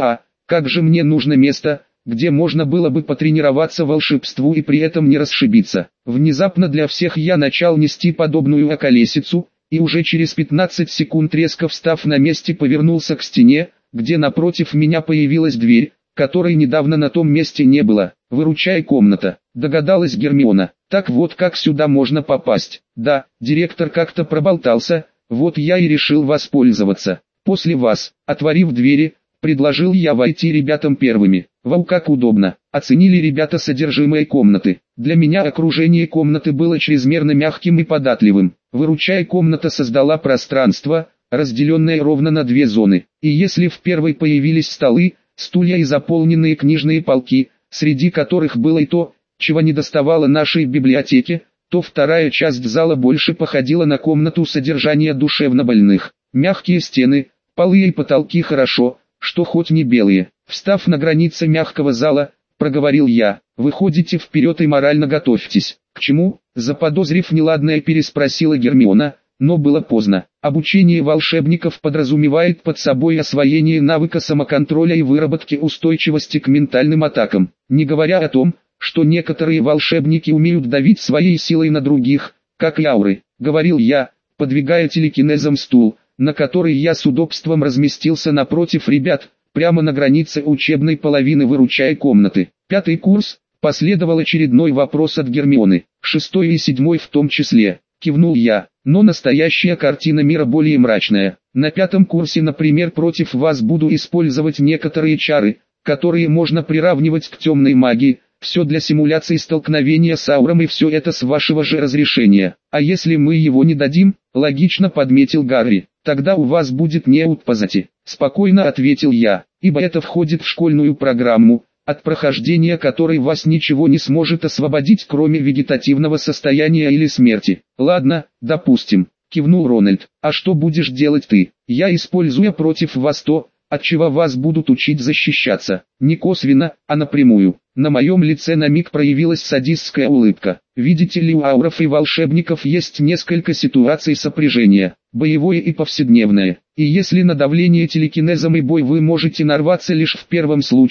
S1: Как же мне нужно место, где можно было бы потренироваться волшебству и при этом не расшибиться. Внезапно для всех я начал нести подобную околесицу, и уже через 15 секунд резко встав на месте повернулся к стене, где напротив меня появилась дверь, которой недавно на том месте не было. «Выручай, комната», догадалась Гермиона. «Так вот как сюда можно попасть?» «Да, директор как-то проболтался, вот я и решил воспользоваться. После вас», отворив двери, предложил я войти ребятам первыми. Вау, как удобно. Оценили ребята содержимое комнаты. Для меня окружение комнаты было чрезмерно мягким и податливым. «Выручай, комната» создала пространство, разделенное ровно на 2 зоны. И если в первой появились столы, стулья и заполненные книжные полки, среди которых было и то, чего недоставало нашей библиотеке, то вторая часть зала больше походила на комнату содержания душевнобольных. Мягкие стены, полы и потолки хорошо, что хоть не белые. Встав на границе мягкого зала, проговорил я. «Выходите вперед и морально готовьтесь». «К чему?» Заподозрив неладное, переспросила Гермиона, но было поздно. Обучение волшебников подразумевает под собой освоение навыка самоконтроля и выработки устойчивости к ментальным атакам. Не говоря о том, что некоторые волшебники умеют давить своей силой на других, как и ауры. Говорил я, подвигая телекинезом стул, на который я с удобством разместился напротив ребят, прямо на границе учебной половины «Выручай, комнаты». 5-й курс, последовал очередной вопрос от Гермионы, 6-й и 7-й в том числе. Кивнул я, но настоящая картина мира более мрачная. На 5-м курсе, например, против вас буду использовать некоторые чары, которые можно приравнивать к темной магии. Все для симуляции столкновения с ауром, и все это с вашего же разрешения. А если мы его не дадим, логично подметил Гарри, тогда у вас будет неуд позати. Спокойно ответил я, ибо это входит в школьную программу, от прохождения которой вас ничего не сможет освободить, кроме вегетативного состояния или смерти. Ладно, допустим, кивнул Рональд. А что будешь делать ты? Я использую против вас то, от чего вас будут учить защищаться. Не косвенно, а напрямую. На моем лице на миг проявилась садистская улыбка. Видите ли, у ауров и волшебников есть несколько ситуаций сопряжения, боевое и повседневное. И если на давление телекинезом и бой вы можете нарваться лишь в первом случае,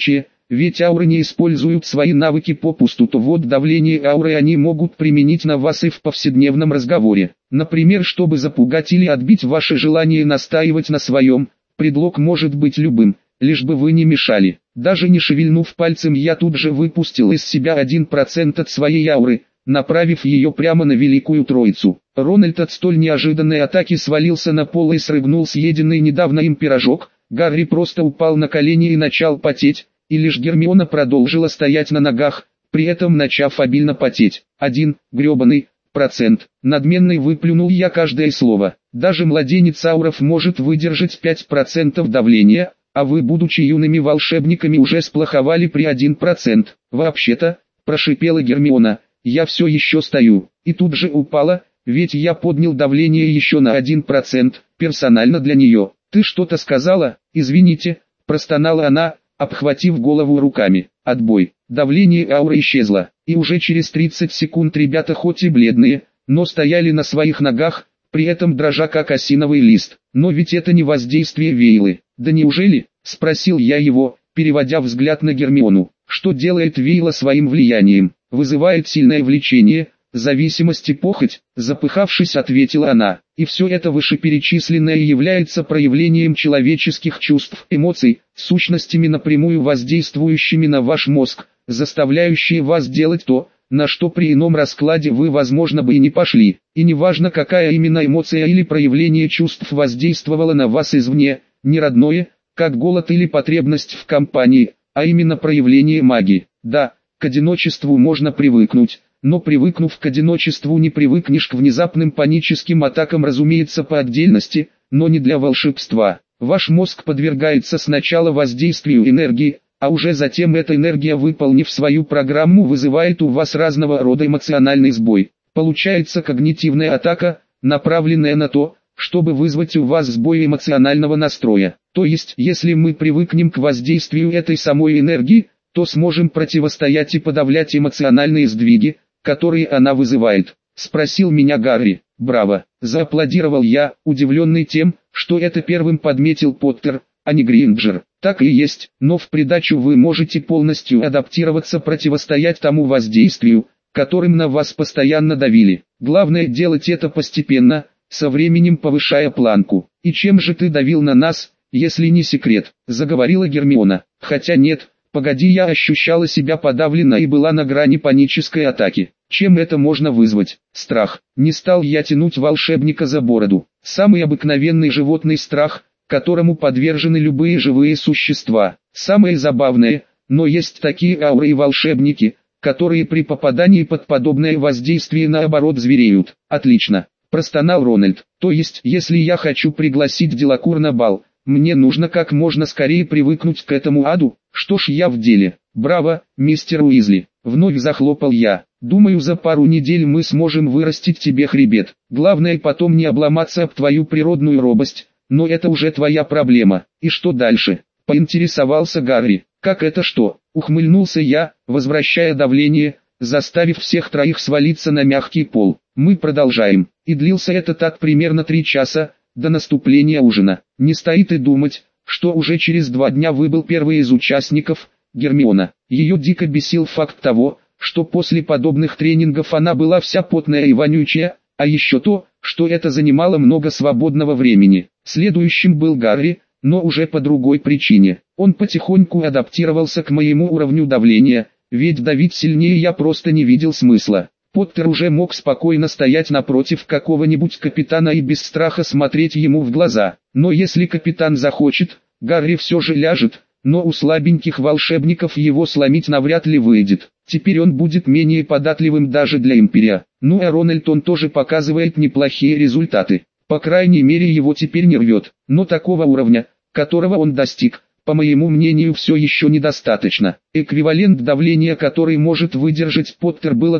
S1: ведь ауры не используют свои навыки попусту, то вот давление ауры они могут применить на вас и в повседневном разговоре. Например, чтобы запугать или отбить ваше желание настаивать на своем, предлог может быть любым, лишь бы вы не мешали. Даже не шевельнув пальцем, я тут же выпустил из себя 1% от своей ауры, направив ее прямо на Великую Троицу. Рональд от столь неожиданной атаки свалился на пол и срыгнул съеденный недавно им пирожок. Гарри просто упал на колени и начал потеть, и лишь Гермиона продолжила стоять на ногах, при этом начав обильно потеть. 1 гребаный процент. Надменный выплюнул я каждое слово. Даже младенец ауров может выдержать 5% давления, а вы, будучи юными волшебниками, уже сплоховали при 1%. Вообще-то, прошипела Гермиона, я все еще стою, и тут же упала, ведь я поднял давление еще на 1%, персонально для нее. Ты что-то сказала? Извините, простонала она, обхватив голову руками. Отбой. Давление ауры исчезло, и уже через 30 секунд ребята хоть и бледные, но стояли на своих ногах, при этом дрожа как осиновый лист. Но ведь это не воздействие Вейлы. Да неужели? Спросил я его, переводя взгляд на Гермиону. Что делает Вейла своим влиянием? Вызывает сильное влечение, зависимость и похоть, запыхавшись, ответила она. И все это вышеперечисленное является проявлением человеческих чувств, эмоций, сущностями напрямую воздействующими на ваш мозг, заставляющие вас делать то, на что при ином раскладе вы, возможно, бы и не пошли. И неважно, какая именно эмоция или проявление чувств воздействовала на вас извне, не родное, как голод или потребность в компании, а именно проявление магии. Да, к одиночеству можно привыкнуть, но привыкнув к одиночеству не привыкнешь к внезапным паническим атакам, разумеется, по отдельности, но не для волшебства. Ваш мозг подвергается сначала воздействию энергии, а уже затем эта энергия, выполнив свою программу, вызывает у вас разного рода эмоциональный сбой. Получается когнитивная атака, направленная на то, чтобы вызвать у вас сбой эмоционального настроя. То есть, если мы привыкнем к воздействию этой самой энергии, то сможем противостоять и подавлять эмоциональные сдвиги, которые она вызывает. Спросил меня Гарри. Браво, зааплодировал я, удивленный тем, что это первым подметил Поттер, а не Гринджер. Так и есть, но в придачу вы можете полностью адаптироваться, противостоять тому воздействию, которым на вас постоянно давили. Главное делать это постепенно, со временем повышая планку. И чем же ты давил на нас, если не секрет, заговорила Гермиона. Хотя нет, погоди, я ощущала себя подавленно и была на грани панической атаки. Чем это можно вызвать? Страх. Не стал я тянуть волшебника за бороду. Самый обыкновенный животный страх, которому подвержены любые живые существа. Самое забавное, но есть такие ауры и волшебники, которые при попадании под подобное воздействие наоборот звереют. Отлично, простонал Рональд. То есть, если я хочу пригласить Делакур на бал, мне нужно как можно скорее привыкнуть к этому аду? Что ж, я в деле. Браво, мистер Уизли. Вновь захлопал я. Думаю, за пару недель мы сможем вырастить тебе хребет. Главное потом не обломаться об твою природную робость, но это уже твоя проблема. И что дальше? Поинтересовался Гарри. Как это что? Ухмыльнулся я, возвращая давление, заставив всех троих свалиться на мягкий пол. Мы продолжаем. И длился это так примерно 3 часа, до наступления ужина. Не стоит и думать, что уже через 2 дня выбыл первый из участников, Гермиона. Ее дико бесил факт того, что после подобных тренингов она была вся потная и вонючая, а еще то, что это занимало много свободного времени. Следующим был Гарри, но уже по другой причине. Он потихоньку адаптировался к моему уровню давления, ведь давить сильнее я просто не видел смысла. Поттер уже мог спокойно стоять напротив какого-нибудь капитана и без страха смотреть ему в глаза. Но если капитан захочет, Гарри все же ляжет, но у слабеньких волшебников его сломить навряд ли выйдет. Теперь он будет менее податливым даже для империя. Ну а Рональд, он тоже показывает неплохие результаты. По крайней мере, его теперь не рвет. Но такого уровня, которого он достиг, по моему мнению, все еще недостаточно. Эквивалент давления, который может выдержать Поттер, было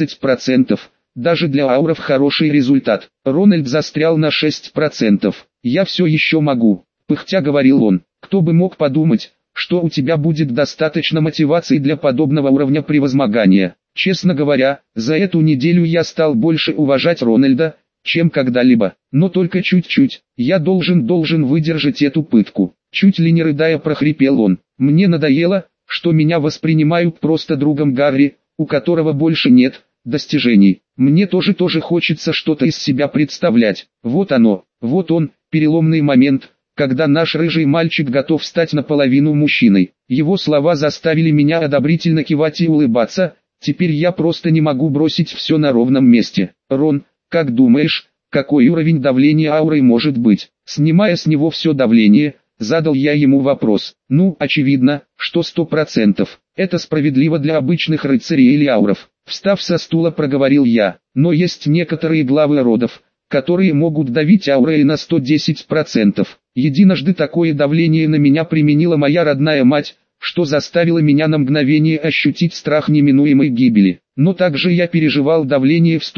S1: 13%. Даже для ауров хороший результат. Рональд застрял на 6%. «Я все еще могу», — пыхтя говорил он. «Кто бы мог подумать, что у тебя будет достаточно мотивации для подобного уровня превозмогания». Честно говоря, за эту неделю я стал больше уважать Рональда, чем когда-либо. Но только чуть-чуть. Я должен выдержать эту пытку. Чуть ли не рыдая прохрипел он. Мне надоело, что меня воспринимают просто другом Гарри, у которого больше нет достижений. Мне тоже хочется что-то из себя представлять. Вот оно, вот он, переломный момент, когда наш рыжий мальчик готов стать наполовину мужчиной. Его слова заставили меня одобрительно кивать и улыбаться. Теперь я просто не могу бросить все на ровном месте. Рон, как думаешь, какой уровень давления ауры может быть? Снимая с него все давление, задал я ему вопрос. Ну, очевидно, что 100%. Это справедливо для обычных рыцарей или ауров. Встав со стула, проговорил я. Но есть некоторые главы родов, которые могут давить аурой на 110%. Единожды такое давление на меня применила моя родная мать, что заставило меня на мгновение ощутить страх неминуемой гибели. Но также я переживал давление в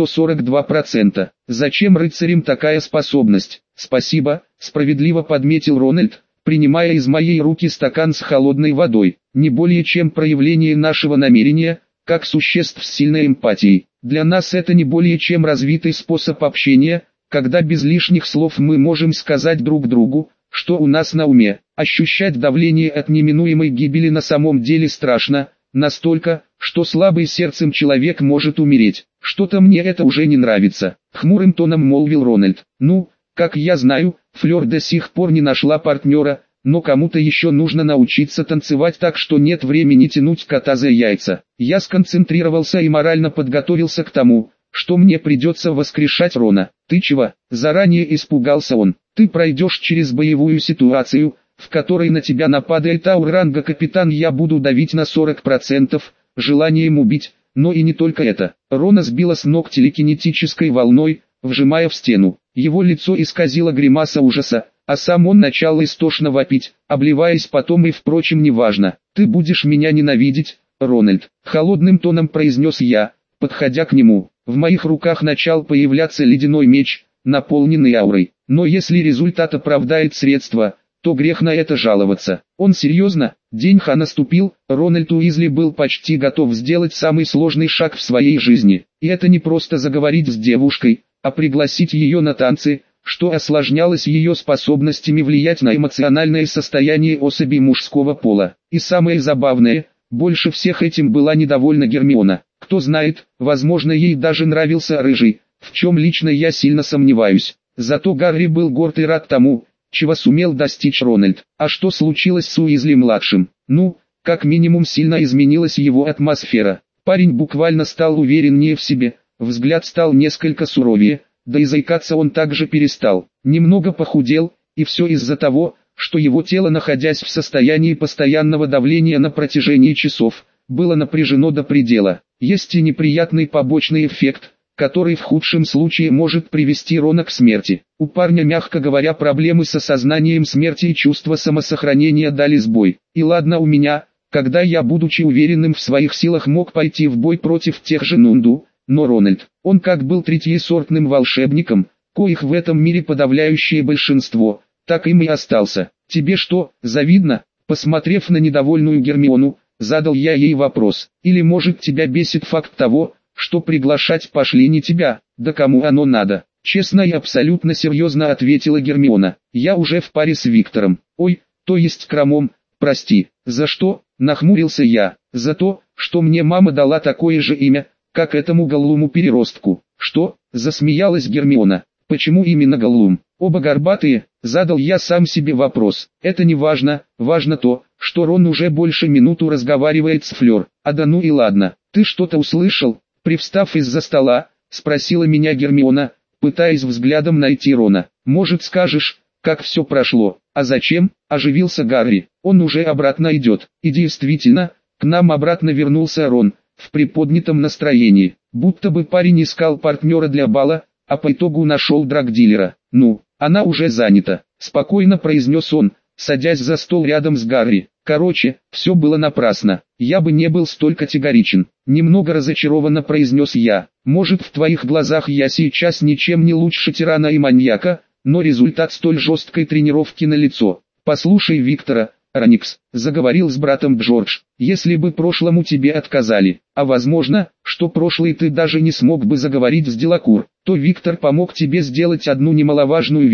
S1: 142%. Зачем рыцарям такая способность? Спасибо, справедливо подметил Рональд, принимая из моей руки стакан с холодной водой. Не более чем проявление нашего намерения, как существ с сильной эмпатией. Для нас это не более чем развитый способ общения, когда без лишних слов мы можем сказать друг другу, что у нас на уме. Ощущать давление от неминуемой гибели на самом деле страшно, настолько, что слабый сердцем человек может умереть. Что-то мне это уже не нравится. Хмурым тоном молвил Рональд. Ну, как я знаю, Флёр до сих пор не нашла партнера, но кому-то еще нужно научиться танцевать так, что нет времени тянуть кота за яйца. Я сконцентрировался и морально подготовился к тому, что мне придется воскрешать Рона. Ты чего? Заранее испугался он. Ты пройдешь через боевую ситуацию, в которой на тебя нападает аур ранга капитан, я буду давить на 40%, желанием убить, но и не только это. Рона сбила с ног телекинетической волной, вжимая в стену. Его лицо исказило гримаса ужаса, а сам он начал истошно вопить, обливаясь потом и впрочем неважно. Ты будешь меня ненавидеть, Рональд, холодным тоном произнес я, подходя к нему. В моих руках начал появляться ледяной меч, наполненный аурой. Но если результат оправдает средства, то грех на это жаловаться. Он серьезно? День Ха наступил, Рональд Уизли был почти готов сделать самый сложный шаг в своей жизни. И это не просто заговорить с девушкой, а пригласить ее на танцы, что осложнялось ее способностями влиять на эмоциональное состояние особей мужского пола. И самое забавное, больше всех этим была недовольна Гермиона. Кто знает, возможно, ей даже нравился рыжий, в чем лично я сильно сомневаюсь. Зато Гарри был горд и рад тому, чего сумел достичь Рональд. А что случилось с Уизли-младшим? Ну, как минимум сильно изменилась его атмосфера. Парень буквально стал увереннее в себе, взгляд стал несколько суровее, да и заикаться он также перестал. Немного похудел, и все из-за того, что его тело, находясь в состоянии постоянного давления на протяжении часов, было напряжено до предела. Есть и неприятный побочный эффект, который в худшем случае может привести Рона к смерти. У парня, мягко говоря, проблемы с осознанием смерти и чувство самосохранения дали сбой. И ладно у меня, когда я, будучи уверенным в своих силах, мог пойти в бой против тех же Нунду, но Рональд, он как был третьесортным волшебником, коих в этом мире подавляющее большинство, так им и остался. Тебе что, завидно? Посмотрев на недовольную Гермиону, задал я ей вопрос. Или может тебя бесит факт того, что приглашать пошли не тебя, да кому оно надо? Честно и абсолютно серьезно ответила Гермиона. Я уже в паре с Виктором. Ой, то есть Кромом, прости. За что? Нахмурился я. За то, что мне мама дала такое же имя, как этому голлуму переростку. Что? Засмеялась Гермиона. Почему именно голлум? Оба горбатые, задал я сам себе вопрос. Это не важно, важно то, что Рон уже больше минуту разговаривает с Флёр. А да ну и ладно, ты что-то услышал? Привстав из-за стола, спросила меня Гермиона, пытаясь взглядом найти Рона. Может, скажешь, как все прошло? А зачем? Оживился Гарри. Он уже обратно идет. И действительно, к нам обратно вернулся Рон, в приподнятом настроении, будто бы парень искал партнера для бала, а по итогу нашел драгдилера. Ну, она уже занята, спокойно произнес он, садясь за стол рядом с Гарри. Короче, все было напрасно, я бы не был столь категоричен. Немного разочарованно произнес я. Может, в твоих глазах я сейчас ничем не лучше тирана и маньяка, но результат столь жесткой тренировки налицо. Послушай Виктора, Роникс, заговорил с братом Джордж, если бы прошлому тебе отказали, а возможно, что прошлый ты даже не смог бы заговорить с Делакур, то Виктор помог тебе сделать одну немаловажную вещь.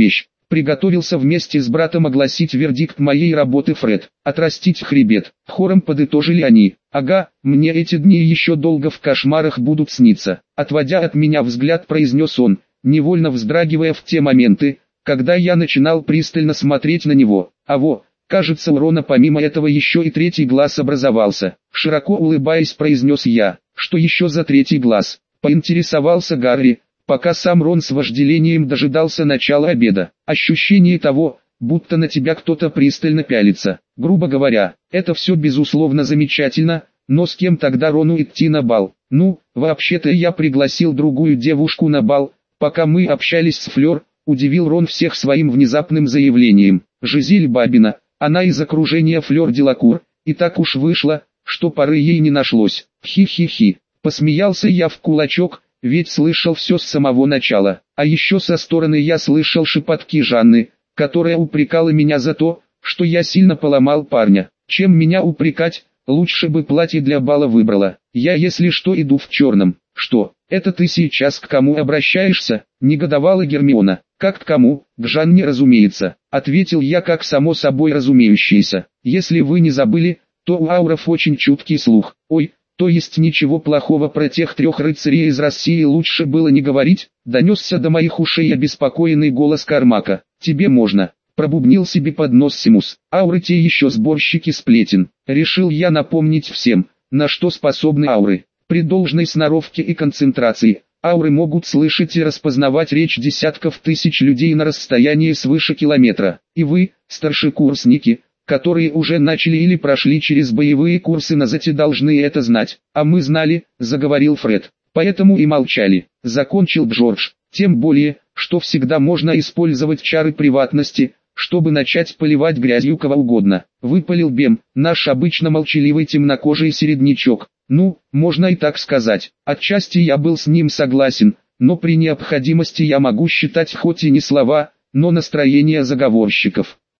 S1: Приготовился вместе с братом огласить вердикт моей работы Фред. Отрастить хребет. Хором подытожили они. Ага, мне эти дни еще долго в кошмарах будут сниться. Отводя от меня взгляд, произнес он, невольно вздрагивая в те моменты, когда я начинал пристально смотреть на него. Кажется, у Рона помимо этого еще и третий глаз образовался. Широко улыбаясь, произнес я. Что еще за третий глаз? Поинтересовался Гарри, пока сам Рон с вожделением дожидался начала обеда. Ощущение того, будто на тебя кто-то пристально пялится. Грубо говоря, это все безусловно замечательно, но с кем тогда Рону идти на бал? Ну, вообще-то я пригласил другую девушку на бал, пока мы общались с Флёр, удивил Рон всех своим внезапным заявлением. Жизель Бабина, она из окружения Флёр Делакур, и так уж вышло, что поры ей не нашлось. Хи-хи-хи, посмеялся я в кулачок, ведь слышал все с самого начала. А еще со стороны я слышал шепотки Жанны, которая упрекала меня за то, что я сильно поломал парня. Чем меня упрекать, лучше бы платье для бала выбрала. Я если что иду в черном. Что, это ты сейчас к кому обращаешься? Негодовала Гермиона. Как к кому? К Жанне, разумеется. Ответил я как само собой разумеющееся. Если вы не забыли, то у ауров очень чуткий слух. Ой, то есть ничего плохого про тех 3 рыцарей из России лучше было не говорить, донесся до моих ушей обеспокоенный голос Кармака. Тебе можно, пробубнил себе под нос Симус. Ауры те еще сборщики сплетен. Решил я напомнить всем, на что способны ауры. При должной сноровке и концентрации, ауры могут слышать и распознавать речь десятков тысяч людей на расстоянии свыше километра. И вы, старшекурсники, которые уже начали или прошли через боевые курсы на ЗАТе, должны это знать. А мы знали, заговорил Фред, поэтому и молчали. Закончил Джордж, тем более, что всегда можно использовать чары приватности, чтобы начать поливать грязью кого угодно. Выпалил Бем, наш обычно молчаливый темнокожий середнячок. Ну, можно и так сказать. Отчасти я был с ним согласен, но при необходимости я могу считать хоть и не слова, но настроение заговорщиков.